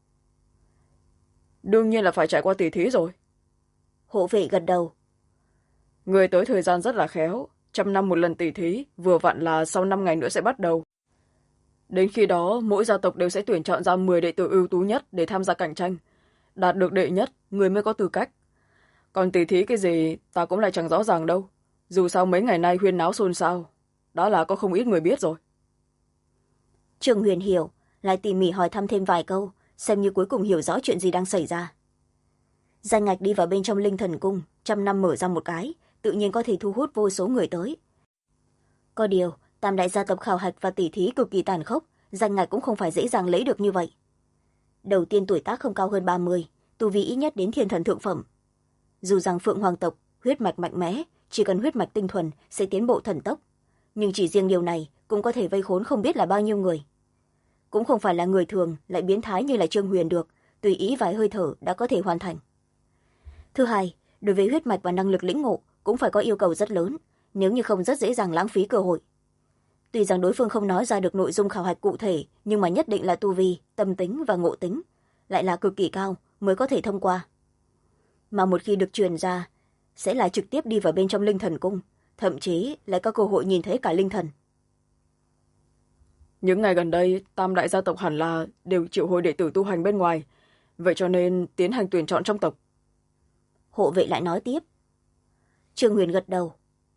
Đương nhiên là phải trải qua tỉ thí rồi. Hộ vệ gật đầu. Người tới thời gian rất là khéo, 100 năm một lần tỉ thí, vừa vặn là sau 5 ngày nữa sẽ bắt đầu. Đến khi đó, mỗi gia tộc đều sẽ tuyển chọn ra 10 đệ tử ưu tú nhất để tham gia cạnh tranh. Đạt được đệ nhất, người mới có tư cách. Còn tỉ thí cái gì, ta cũng lại chẳng rõ ràng đâu. Dù sao mấy ngày nay huyên náo xôn xao, đó là có không ít người biết rồi. Trương Huyền hiểu, lại tỉ mỉ hỏi thăm thêm vài câu, xem như cuối cùng hiểu rõ chuyện gì đang xảy ra. Danh ngạch đi vào bên trong Linh Thần Cung, 100 năm mở ra một cái, tự nhiên có thể thu hút vô số người tới. Có điều, tam đại gia tộc khảo hạch và tỉ thí cực kỳ tàn khốc, danh ngạch cũng không phải dễ dàng lấy được như vậy. Đầu tiên tuổi tác không cao hơn 30, tu vi ít nhất đến thiên thần thượng phẩm. Dù rằng Phượng Hoàng tộc, huyết mạch mạnh mẽ, chỉ cần huyết mạch tinh thuần sẽ tiến bộ thần tốc, nhưng chỉ riêng điều này cũng có thể vây khốn không biết là bao nhiêu người. Cũng không phải là người thường lại biến thái như là Trương Huyền được, tùy ý vài hơi thở đã có thể hoàn thành. Thứ hai, đối với huyết mạch và năng lực lĩnh ngộ cũng phải có yêu cầu rất lớn, nếu như không rất dễ dàng lãng phí cơ hội. Tuy rằng đối phương không nói ra được nội dung khảo hạch cụ thể, nhưng mà nhất định là tu vi, tâm tính và ngộ tính, lại là cực kỳ cao mới có thể thông qua. Mà một khi được truyền ra, sẽ là trực tiếp đi vào bên trong Linh Thần Cung, thậm chí lại có cơ hội nhìn thấy cả linh thần. Những ngày gần đây, tam đại gia tộc hẳn là đều triệu hồi đệ tử tu hành bên ngoài, vậy cho nên tiến hành tuyển chọn trong tộc. Hộ vệ lại nói tiếp. Trương Huyền gật đầu.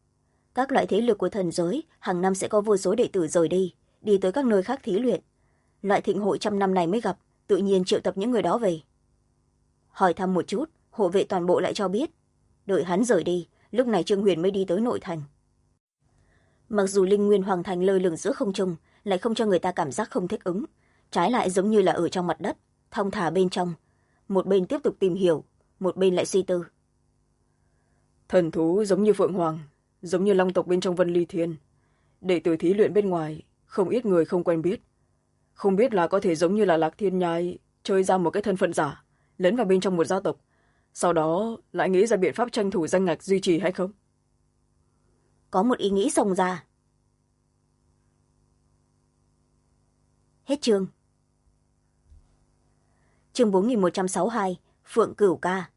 các loại thế lực của thần giới hàng năm sẽ có vô số đệ tử rời đi tới các nơi khác thí luyện. Loại thịnh hội 100 năm này mới gặp, tự nhiên triệu tập những người đó về. Hỏi thăm một chút, hộ vệ toàn bộ lại cho biết. Đợi hắn rời đi, lúc này Trương Huyền mới đi tới nội thành. Mặc dù linh nguyên hoàng thành lơ lửng giữa không trung, lại không cho người ta cảm giác không thích ứng, trái lại giống như là ở trong mặt đất, thong thả bên trong. Một bên tiếp tục tìm hiểu, một bên lại suy tư. Thần thú giống như Phượng Hoàng, giống như long tộc bên trong Vân Ly Thiên. Đệ tử thí luyện bên ngoài, không ít người không quen biết. Không biết là có thể giống như là Lạc Thiên Nhai chơi ra một cái thân phận giả, lấn vào bên trong một gia tộc, sau đó lại nghĩ ra biện pháp tranh thủ danh ngạch duy trì hay không? Có một ý nghĩ xông ra. Hết chương. Chương 4162, Phượng Cửu Ca.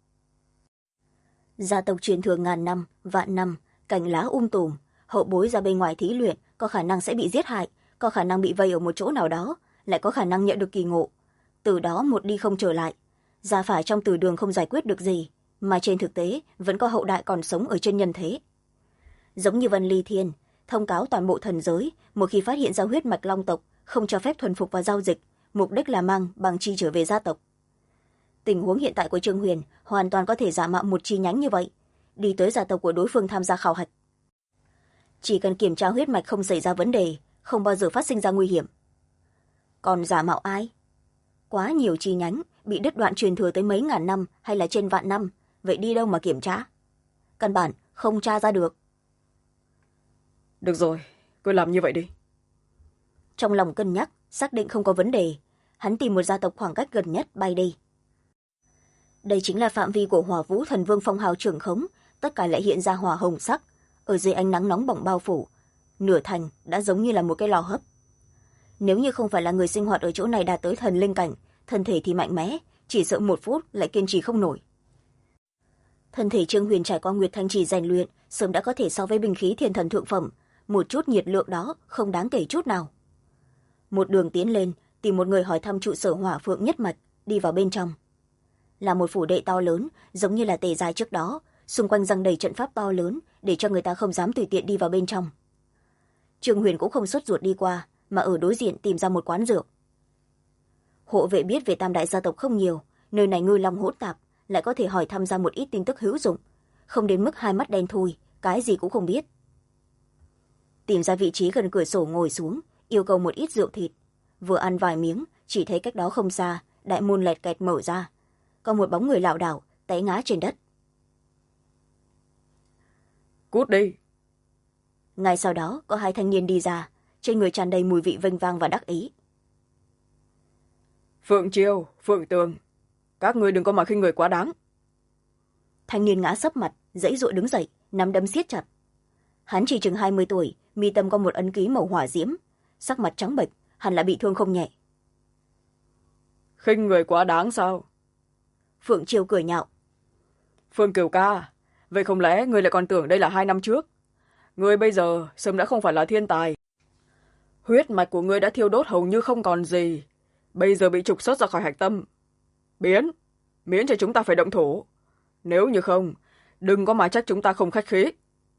Gia tộc truyền thừa ngàn năm, vạn năm, cành lá tùm, hậu bối ra bên ngoài thí luyện có khả năng sẽ bị giết hại, có khả năng bị vây ở một chỗ nào đó, lại có khả năng nhận được kỳ ngộ. Từ đó một đi không trở lại. Ra phải trong từ đường không giải quyết được gì, mà trên thực tế vẫn có hậu đại còn sống ở trên nhân thế. Giống như Vân Ly Thiên, thông cáo toàn bộ thần giới, một khi phát hiện ra huyết mạch long tộc, không cho phép thuần phục và giao dịch, mục đích là mang bằng chi trở về gia tộc. Tình huống hiện tại của Trương Huyền hoàn toàn có thể giả mạo một chi nhánh như vậy, đi tới gia tộc của đối phương tham gia khảo hạch. Chỉ cần kiểm tra huyết mạch không xảy ra vấn đề, không bao giờ phát sinh ra nguy hiểm. Còn giả mạo ai? Quá nhiều chi nhánh, bị đứt đoạn truyền thừa tới mấy ngàn năm hay là trên vạn năm, vậy đi đâu mà kiểm tra? Căn bản không tra ra được. Được rồi, cứ làm như vậy đi. Trong lòng cân nhắc, xác định không có vấn đề, hắn tìm một gia tộc khoảng cách gần nhất bay đi. Đây chính là phạm vi của Hỏa Vũ Thần Vương phong hào trưởng khống, tất cả lại hiện ra hỏa hồng sắc, ở dưới ánh nắng nóng bỏng bao phủ, nửa thành đã giống như là một cái lò hấp. Nếu như không phải là người sinh hoạt ở chỗ này đạt tới thần linh cảnh, thân thể thì mạnh mẽ, chỉ sợ 1 phút lại kiên trì không nổi. Thân thể Trương Huyền trải qua Nguyệt Thanh Trì rèn luyện, sớm đã có thể so với binh khí thiên thần thượng phẩm, một chút nhiệt lượng đó không đáng kể chút nào. Một đường tiến lên, tìm một người hỏi thăm trụ sở Hỏa Phượng nhất mạch, đi vào bên trong. Là một phủ đệ to lớn, giống như là Tề Giai trước đó, xung quanh răng đầy trận pháp to lớn, để cho người ta không dám tùy tiện đi vào bên trong. Trương Huyền cũng không sốt ruột đi qua, mà ở đối diện tìm ra một quán rượu. Hộ vệ biết về Tam đại gia tộc không nhiều, nơi này ngư long hỗn tạp, lại có thể hỏi thăm ra một ít tin tức hữu dụng, không đến mức hai mắt đen thui, cái gì cũng không biết. Tìm ra vị trí gần cửa sổ ngồi xuống, yêu cầu một ít rượu thịt. Vừa ăn vài miếng, chỉ thấy cách đó không xa, đại môn lẹt kẹt mở ra. Có một bóng người lảo đảo, té ngã trên đất. Cút đi. Ngay sau đó, có 2 thanh niên đi ra, trên người tràn đầy mùi vị vênh vang và đắc ý. Phượng Chiêu, Phượng Tường, các ngươi đừng có mà khinh người quá đáng. Thanh niên ngã sấp mặt, giãy giụa đứng dậy, nắm đấm siết chặt. Hắn chỉ chừng 20 tuổi, mi tâm có một ấn ký màu hỏa diễm, sắc mặt trắng bệch, hẳn là bị thương không nhẹ. Khinh người quá đáng sao? Phượng Chiêu cười nhạo. Phương Cửu ca, vậy không lẽ ngươi lại còn tưởng đây là 2 năm trước? Ngươi bây giờ sớm đã không phải là thiên tài. Huyết mạch của ngươi đã thiêu đốt hầu như không còn gì, bây giờ bị trục xuất ra khỏi hạch tâm. Miễn cho chúng ta phải động thủ. Nếu như không, đừng có mà trách chúng ta không khách khí.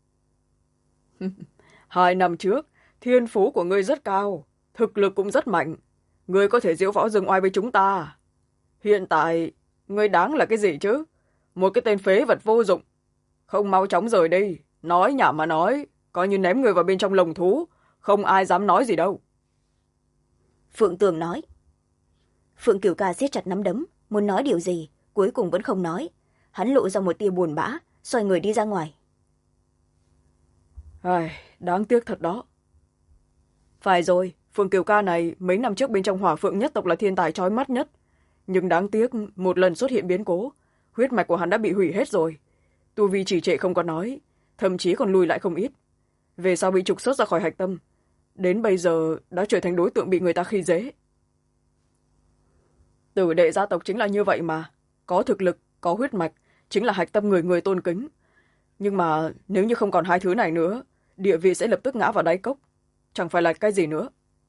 2 năm trước, thiên phú của ngươi rất cao, thực lực cũng rất mạnh. Ngươi có thể diễu võ dương oai với chúng ta. Hiện tại, ngươi đáng là cái gì chứ? Một cái tên phế vật vô dụng. Không mau chóng rời đi, nói nhảm mà nói, coi như ném người vào bên trong lồng thú, không ai dám nói gì đâu. Phượng Tường nói. Phượng Cửu ca siết chặt nắm đấm, muốn nói điều gì, cuối cùng vẫn không nói. Hắn lộ ra một tia buồn bã, xoay người đi ra ngoài. Đáng tiếc thật đó. Phải rồi, Phượng Cửu ca này mấy năm trước bên trong Hỏa Phượng nhất tộc là thiên tài chói mắt nhất. Nhưng đáng tiếc, một lần xuất hiện biến cố, huyết mạch của hắn đã bị hủy hết rồi. Tu vi chỉ trệ không có nói, thậm chí còn lùi lại không ít. Về sau bị trục xuất ra khỏi hạch tâm, đến bây giờ đã trở thành đối tượng bị người ta khi dễ. Tử đệ gia tộc chính là như vậy mà, có thực lực, có huyết mạch, chính là hạch tâm người người tôn kính. Nhưng mà nếu như không còn 2 thứ này nữa, địa vị sẽ lập tức ngã vào đáy cốc, chẳng phải là cái gì nữa.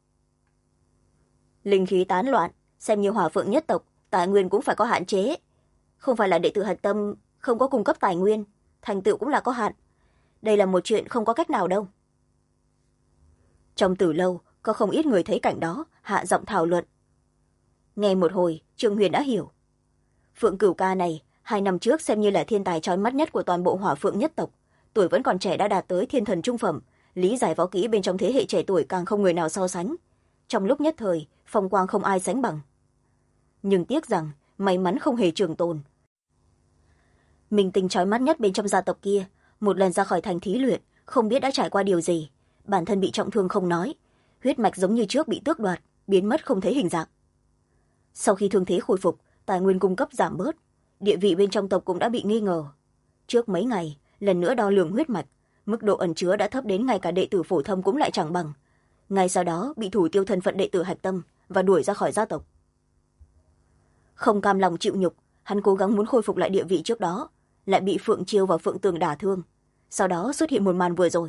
Linh khí tán loạn, xem như Hỏa Phượng nhất tộc, tài nguyên cũng phải có hạn chế. Không phải là đệ tử hạch tâm không có cung cấp tài nguyên, thành tựu cũng là có hạn. đây là một chuyện không có cách nào đâu. Trong từ lâu có không ít người thấy cảnh đó, hạ giọng thảo luận. Nghe một hồi, Trương Huyền đã hiểu. Phượng Cửu ca này 2 năm trước xem như là thiên tài trói mắt nhất của toàn bộ Hỏa Phượng nhất tộc, tuổi vẫn còn trẻ đã đạt tới thiên thần trung phẩm, lý giải võ kỹ bên trong thế hệ trẻ tuổi càng không người nào so sánh. Trong lúc nhất thời, phong quang không ai sánh bằng. Nhưng tiếc rằng may mắn không hề trường tồn. Minh tinh trói mắt nhất bên trong gia tộc kia, một lần ra khỏi thành thí luyện, không biết đã trải qua điều gì, bản thân bị trọng thương không nói, huyết mạch giống như trước bị tước đoạt, biến mất không thấy hình dạng. Sau khi thương thế khôi phục, tài nguyên cung cấp giảm bớt, địa vị bên trong tộc cũng đã bị nghi ngờ. Trước mấy ngày, lần nữa đo lường huyết mạch, mức độ ẩn chứa đã thấp đến ngay cả đệ tử phổ thông cũng lại chẳng bằng. Ngay sau đó bị thủ tiêu thân phận đệ tử hạch tâm và đuổi ra khỏi gia tộc. Không cam lòng chịu nhục, hắn cố gắng muốn khôi phục lại địa vị trước đó, lại bị Phượng Chiêu và Phượng Tường đả thương. Sau đó xuất hiện một màn vừa rồi.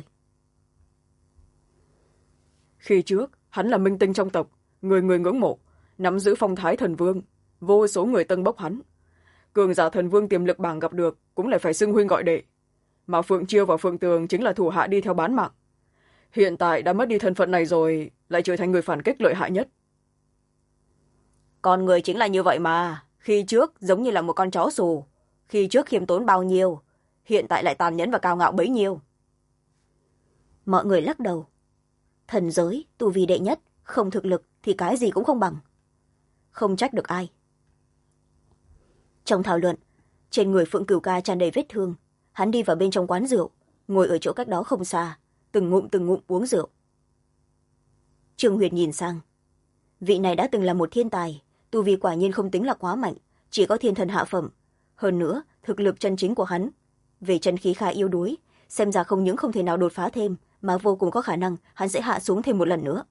Khi trước hắn là minh tinh trong tộc, người người ngưỡng mộ, nắm giữ phong thái thần vương, vô số người tân bốc hắn. Cường giả thần vương tiềm lực bảng gặp được cũng lại phải xưng huynh gọi đệ, mà Phượng Chiêu và Phượng Tường chính là thủ hạ đi theo bán mạng. Hiện tại đã mất đi thân phận này rồi, lại trở thành người phản kích lợi hại nhất. Con người chính là như vậy mà, khi trước giống như là một con chó xù, khi trước khiêm tốn bao nhiêu, hiện tại lại tàn nhẫn và cao ngạo bấy nhiêu. Mọi người lắc đầu. Thần giới, tu vi đệ nhất, không thực lực thì cái gì cũng không bằng. Không trách được ai. Trong thảo luận, trên người Phượng Cửu ca tràn đầy vết thương, hắn đi vào bên trong quán rượu, ngồi ở chỗ cách đó không xa, từng ngụm uống rượu. Trương Huyền nhìn sang. Vị này đã từng là một thiên tài, tu vi quả nhiên không tính là quá mạnh, chỉ có thiên thần hạ phẩm. Hơn nữa, thực lực chân chính của hắn, về chân khí khá yếu đuối, xem ra không những không thể nào đột phá thêm, mà vô cùng có khả năng hắn sẽ hạ xuống thêm một lần nữa.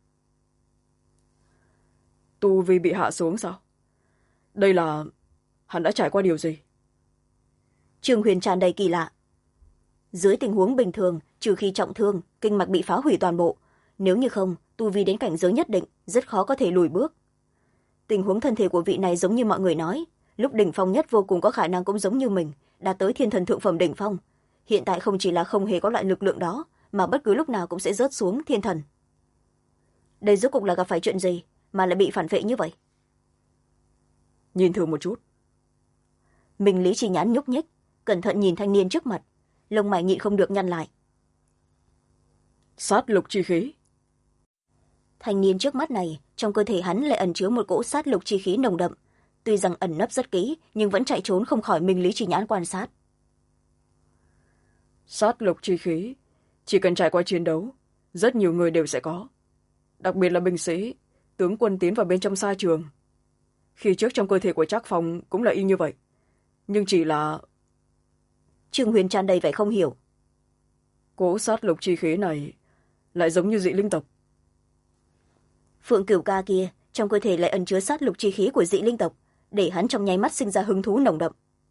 Tu vi bị hạ xuống sao? Đây là... hắn đã trải qua điều gì? Trương Huyền tràn đầy kỳ lạ. Dưới tình huống bình thường, trừ khi trọng thương, kinh mạch bị phá hủy toàn bộ, nếu như không, tu vi đến cảnh giới nhất định, rất khó có thể lùi bước. Tình huống thân thể của vị này giống như mọi người nói, lúc đỉnh phong nhất vô cùng có khả năng cũng giống như mình, đạt tới thiên thần thượng phẩm đỉnh phong. Hiện tại không chỉ là không hề có loại lực lượng đó, mà bất cứ lúc nào cũng sẽ rớt xuống thiên thần. Đây rốt cuộc là gặp phải chuyện gì mà lại bị phản vệ như vậy? Nhìn thử một chút. Minh Lý chỉ nhãn nhúc nhích, cẩn thận nhìn thanh niên trước mặt, lông mày nhịn không được nhăn lại. Sát lục chi khí. Thanh niên trước mắt này, trong cơ thể hắn lại ẩn chứa một cỗ sát lục chi khí nồng đậm, tuy rằng ẩn nấp rất kỹ nhưng vẫn chạy trốn không khỏi Minh Lý chỉ nhãn quan sát. Sát lục chi khí, chỉ cần trải qua chiến đấu, rất nhiều người đều sẽ có. Đặc biệt là binh sĩ, tướng quân tiến vào bên trong sa trường. Khi trước trong cơ thể của Trác Phong cũng là y như vậy. Nhưng chỉ là... Trương Huyền tràn đầy vẻ không hiểu. Cỗ sát lục chi khí này lại giống như dị linh tộc. Phượng Cửu ca kia, trong cơ thể lại ẩn chứa sát lục chi khí của dị linh tộc, để hắn trong nháy mắt sinh ra hứng thú nồng đậm.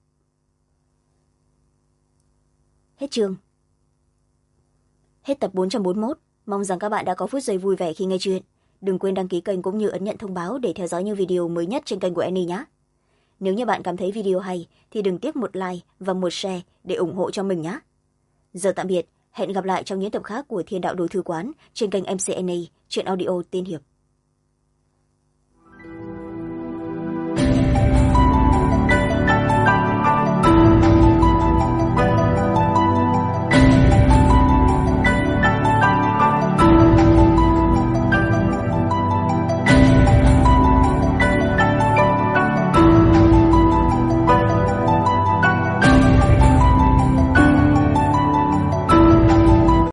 Hết chương. Hết tập 441. Mong rằng các bạn đã có phút giây vui vẻ khi nghe chuyện. Đừng quên đăng ký kênh cũng như ấn nhận thông báo để theo dõi những video mới nhất trên kênh của Annie nhé. Nếu như bạn cảm thấy video hay thì đừng tiếc một like và một share để ủng hộ cho mình nhé. Giờ tạm biệt, hẹn gặp lại trong những tập khác của Thiên Đạo Đồ Thư Quán trên kênh MC Annie, truyện audio tiên hiệp.